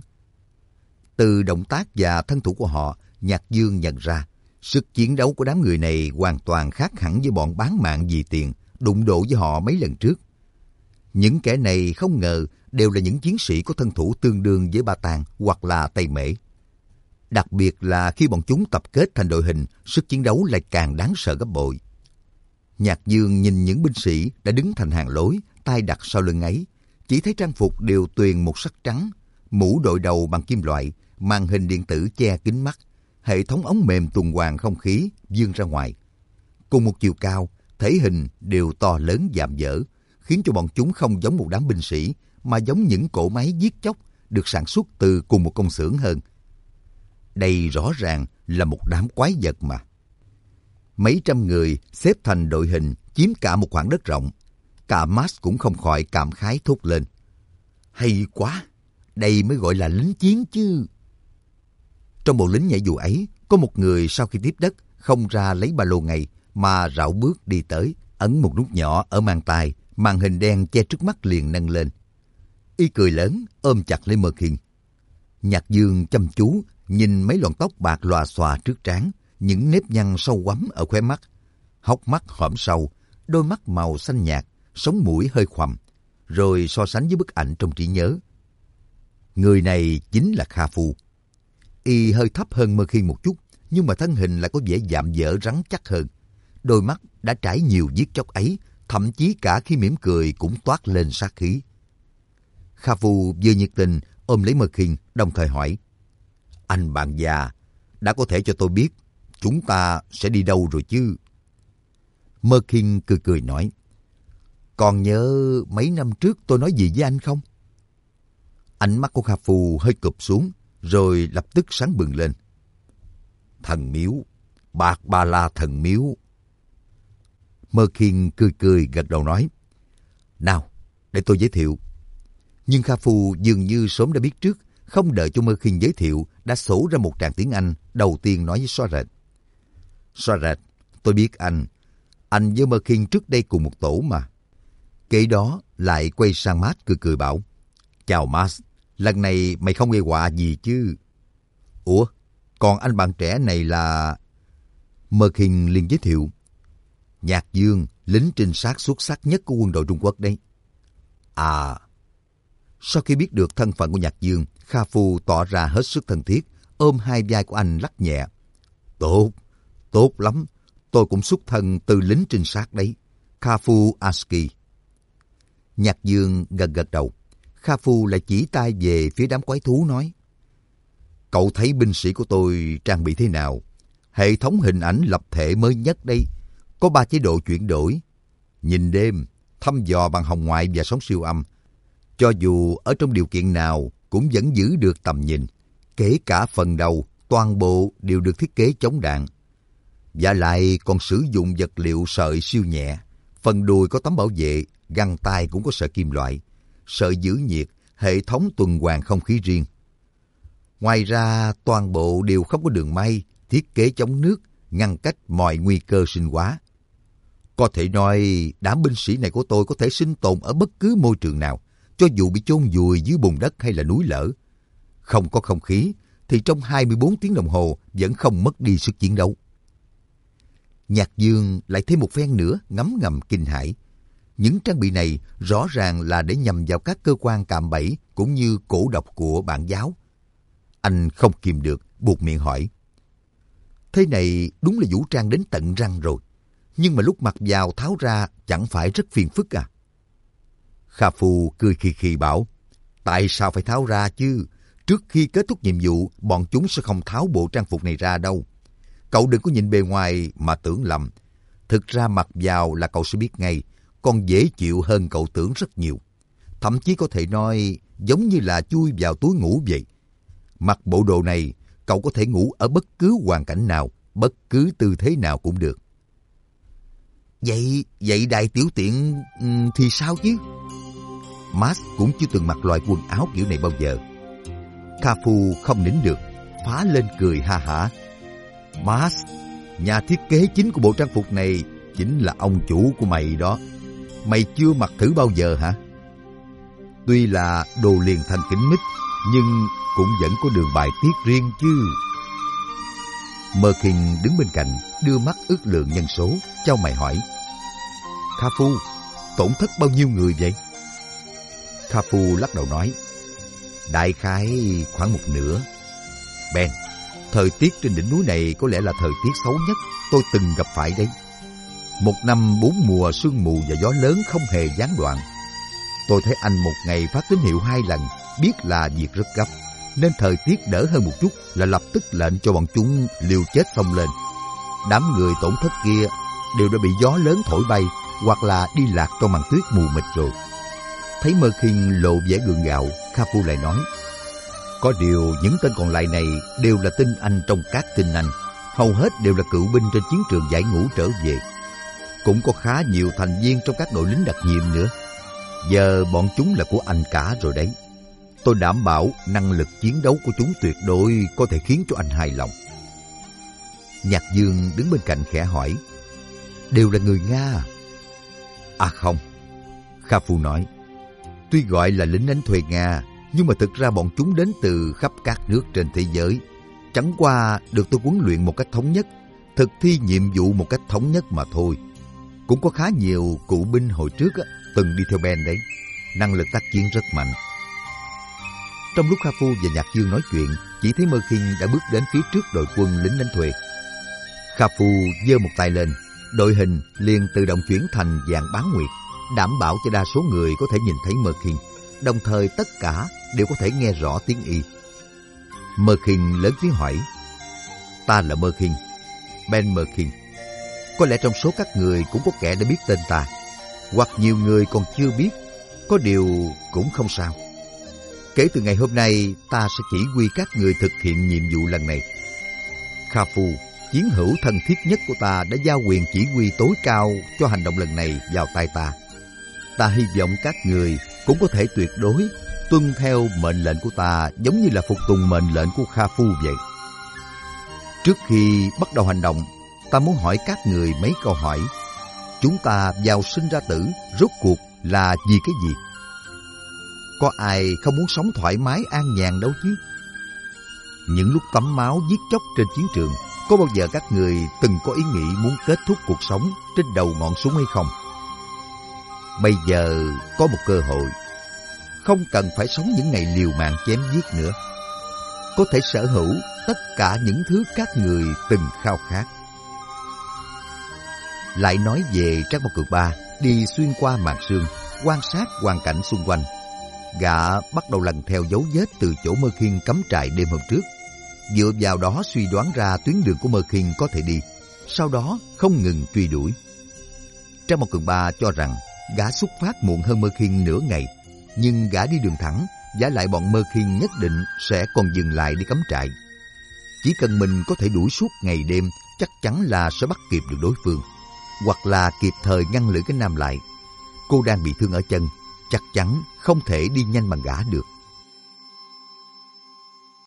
Từ động tác và thân thủ của họ, Nhạc Dương nhận ra sức chiến đấu của đám người này hoàn toàn khác hẳn với bọn bán mạng vì tiền đụng độ với họ mấy lần trước. Những kẻ này không ngờ đều là những chiến sĩ có thân thủ tương đương với Ba Tàng hoặc là Tây Mễ. Đặc biệt là khi bọn chúng tập kết thành đội hình, sức chiến đấu lại càng đáng sợ gấp bội. Nhạc Dương nhìn những binh sĩ đã đứng thành hàng lối, tay đặt sau lưng ấy, chỉ thấy trang phục đều tuyền một sắc trắng, mũ đội đầu bằng kim loại, màn hình điện tử che kính mắt, hệ thống ống mềm tuần hoàn không khí vươn ra ngoài. Cùng một chiều cao, thể hình đều to lớn dạm dở, khiến cho bọn chúng không giống một đám binh sĩ, mà giống những cỗ máy giết chóc được sản xuất từ cùng một công xưởng hơn. Đây rõ ràng là một đám quái vật mà. Mấy trăm người xếp thành đội hình chiếm cả một khoảng đất rộng. Cả Max cũng không khỏi cảm khái thốt lên. Hay quá, đây mới gọi là lính chiến chứ. Trong bộ lính nhảy dù ấy, có một người sau khi tiếp đất không ra lấy ba lô ngay mà rảo bước đi tới, ấn một nút nhỏ ở mang tay, màn hình đen che trước mắt liền nâng lên. Y cười lớn, ôm chặt lấy Merkin. Nhạc Dương chăm chú nhìn mấy lọn tóc bạc lòa xòa trước trán, những nếp nhăn sâu quắm ở khóe mắt, hốc mắt hõm sâu, đôi mắt màu xanh nhạt, sống mũi hơi khoằm, rồi so sánh với bức ảnh trong trí nhớ. Người này chính là Kha Phu. Y hơi thấp hơn Merkin một chút, nhưng mà thân hình lại có vẻ dạm dở rắn chắc hơn. Đôi mắt đã trải nhiều giết chóc ấy, thậm chí cả khi mỉm cười cũng toát lên sát khí. Kha Phu vừa nhiệt tình ôm lấy Merkin, đồng thời hỏi: Anh bạn già, đã có thể cho tôi biết chúng ta sẽ đi đâu rồi chứ? Merkin cười cười nói: Còn nhớ mấy năm trước tôi nói gì với anh không? Ánh mắt của Kha Phu hơi cụp xuống, rồi lập tức sáng bừng lên. Thần miếu, Bạc Ba La thần miếu. Merkin cười cười gật đầu nói: Nào, để tôi giới thiệu. Nhưng Kha Phu dường như sớm đã biết trước, không đợi cho Merkin giới thiệu, đã sổ ra một tràng tiếng Anh, đầu tiên nói với Soaret. Soaret, tôi biết anh với Merkin trước đây cùng một tổ mà. Kế đó lại quay sang Max cười cười bảo: Chào Max, lần này mày không gây họa gì chứ? Ủa, còn anh bạn trẻ này là... Merkin liền giới thiệu: Nhạc Dương, lính trinh sát xuất sắc nhất của quân đội Trung Quốc đấy. À... Sau khi biết được thân phận của Nhạc Dương, Kha Phu tỏ ra hết sức thân thiết, ôm hai vai của anh lắc nhẹ. Tốt lắm, tôi cũng xuất thân từ lính trinh sát đấy. Kha Phu Aski. Nhạc Dương gật đầu. Kha Phu lại chỉ tay về phía đám quái thú nói: Cậu thấy binh sĩ của tôi trang bị thế nào? Hệ thống hình ảnh lập thể mới nhất đây. Có 3 chế độ chuyển đổi: nhìn đêm, thăm dò bằng hồng ngoại và sóng siêu âm. Cho dù ở trong điều kiện nào cũng vẫn giữ được tầm nhìn. Kể cả phần đầu, toàn bộ đều được thiết kế chống đạn. Và lại còn sử dụng vật liệu sợi siêu nhẹ. Phần đùi có tấm bảo vệ, găng tay cũng có sợi kim loại. Sợi giữ nhiệt, hệ thống tuần hoàn không khí riêng. Ngoài ra, toàn bộ đều không có đường may, thiết kế chống nước, ngăn cách mọi nguy cơ sinh hóa. Có thể nói đám binh sĩ này của tôi có thể sinh tồn ở bất cứ môi trường nào, cho dù bị chôn vùi dưới bùn đất hay là núi lở. Không có không khí thì trong 24 tiếng đồng hồ vẫn không mất đi sức chiến đấu. Nhạc Dương lại thêm một phen nữa ngấm ngầm kinh hãi. Những trang bị này rõ ràng là để nhằm vào các cơ quan cạm bẫy cũng như cổ độc của bản giáo. Anh không kìm được, buột miệng hỏi. Thế này đúng là vũ trang đến tận răng rồi. Nhưng mà lúc mặc vào tháo ra chẳng phải rất phiền phức à? Kha Phu cười khì khì bảo, tại sao phải tháo ra chứ? Trước khi kết thúc nhiệm vụ, bọn chúng sẽ không tháo bộ trang phục này ra đâu. Cậu đừng có nhìn bề ngoài mà tưởng lầm. Thực ra mặc vào là cậu sẽ biết ngay, còn dễ chịu hơn cậu tưởng rất nhiều. Thậm chí có thể nói giống như là chui vào túi ngủ vậy. Mặc bộ đồ này, cậu có thể ngủ ở bất cứ hoàn cảnh nào, bất cứ tư thế nào cũng được. Vậy đại tiểu tiện thì sao chứ? Max cũng chưa từng mặc loại quần áo kiểu này bao giờ. Kha Phu không nín được, phá lên cười ha hả. Max, nhà thiết kế chính của bộ trang phục này chính là ông chủ của mày đó. Mày chưa mặc thử bao giờ hả? Tuy là đồ liền thành kính mít, nhưng cũng vẫn có đường bài tiết riêng chứ. Mơ Kinh đứng bên cạnh, đưa mắt ước lượng nhân số, chau mày hỏi. Kha Phu, tổn thất bao nhiêu người vậy? Kha Phu lắc đầu nói. Đại khái khoảng một nửa. Ben, thời tiết trên đỉnh núi này có lẽ là thời tiết xấu nhất tôi từng gặp phải đấy. Một năm 4 mùa sương mù và gió lớn không hề gián đoạn. Tôi thấy anh một ngày phát tín hiệu 2 lần, biết là việc rất gấp, nên thời tiết đỡ hơn một chút là lập tức lệnh cho bọn chúng liều chết xông lên. Đám người tổn thất kia đều đã bị gió lớn thổi bay hoặc là đi lạc trong màn tuyết mù mịt rồi. Thấy Mơ Kinh lộ vẻ gượng gạo, Kha Phu lại nói. Có điều những tên còn lại này đều là tinh anh trong các tinh anh, hầu hết đều là cựu binh trên chiến trường giải ngũ trở về. Cũng có khá nhiều thành viên trong các đội lính đặc nhiệm nữa. Giờ bọn chúng là của anh cả rồi đấy. Tôi đảm bảo năng lực chiến đấu của chúng tuyệt đối có thể khiến cho anh hài lòng. Nhạc Dương đứng bên cạnh khẽ hỏi. Đều là người Nga? À không, Kha Phu nói. Tuy gọi là lính đánh thuê Nga, nhưng mà thực ra bọn chúng đến từ khắp các nước trên thế giới. Chẳng qua được tôi huấn luyện một cách thống nhất, thực thi nhiệm vụ một cách thống nhất mà thôi. Cũng có khá nhiều cựu binh hồi trước từng đi theo Ben đấy. Năng lực tác chiến rất mạnh. Trong lúc Kha Phu và Nhạc Dương nói chuyện, chỉ thấy Mơ Kinh đã bước đến phía trước đội quân lính đánh thuê. Kha Phu giơ một tay lên, đội hình liền tự động chuyển thành dạng bán nguyệt, đảm bảo cho đa số người có thể nhìn thấy Mơ Kinh, đồng thời tất cả đều có thể nghe rõ tiếng Y. Mơ Kinh lớn tiếng hỏi. Ta là Mơ Kinh, Ben Mơ Kinh. Có lẽ trong số các người cũng có kẻ đã biết tên ta, hoặc nhiều người còn chưa biết. Có điều cũng không sao. Kể từ ngày hôm nay, ta sẽ chỉ huy các người thực hiện nhiệm vụ lần này. Kha Phu, chiến hữu thân thiết nhất của ta, đã giao quyền chỉ huy tối cao cho hành động lần này vào tay ta. Ta hy vọng các người cũng có thể tuyệt đối tuân theo mệnh lệnh của ta, giống như là phục tùng mệnh lệnh của Kha Phu vậy. Trước khi bắt đầu hành động, ta muốn hỏi các người mấy câu hỏi. Chúng ta vào sinh ra tử, rốt cuộc là vì cái gì? Có ai không muốn sống thoải mái an nhàn đâu chứ? Những lúc tắm máu giết chóc trên chiến trường, có bao giờ các người từng có ý nghĩ muốn kết thúc cuộc sống trên đầu ngọn súng hay không? Bây giờ có một cơ hội, không cần phải sống những ngày liều mạng chém giết nữa, có thể sở hữu tất cả những thứ các người từng khao khát. Lại nói về Trác Mộc Cường Ba đi xuyên qua màn sương, quan sát hoàn cảnh xung quanh. Gã bắt đầu lần theo dấu vết từ chỗ Mơ Kinh cắm trại đêm hôm trước, dựa vào đó suy đoán ra tuyến đường của Mơ Kinh có thể đi, sau đó không ngừng truy đuổi. Trác Mộc Cường Ba cho rằng gã xuất phát muộn hơn Mơ Kinh nửa ngày, nhưng gã đi đường thẳng, vả lại bọn Mơ Kinh nhất định sẽ còn dừng lại để cắm trại. Chỉ cần mình có thể đuổi suốt ngày đêm, chắc chắn là sẽ bắt kịp được đối phương, hoặc là kịp thời ngăn Lữ Cánh Nam lại. Cô đang bị thương ở chân, chắc chắn không thể đi nhanh bằng gã được.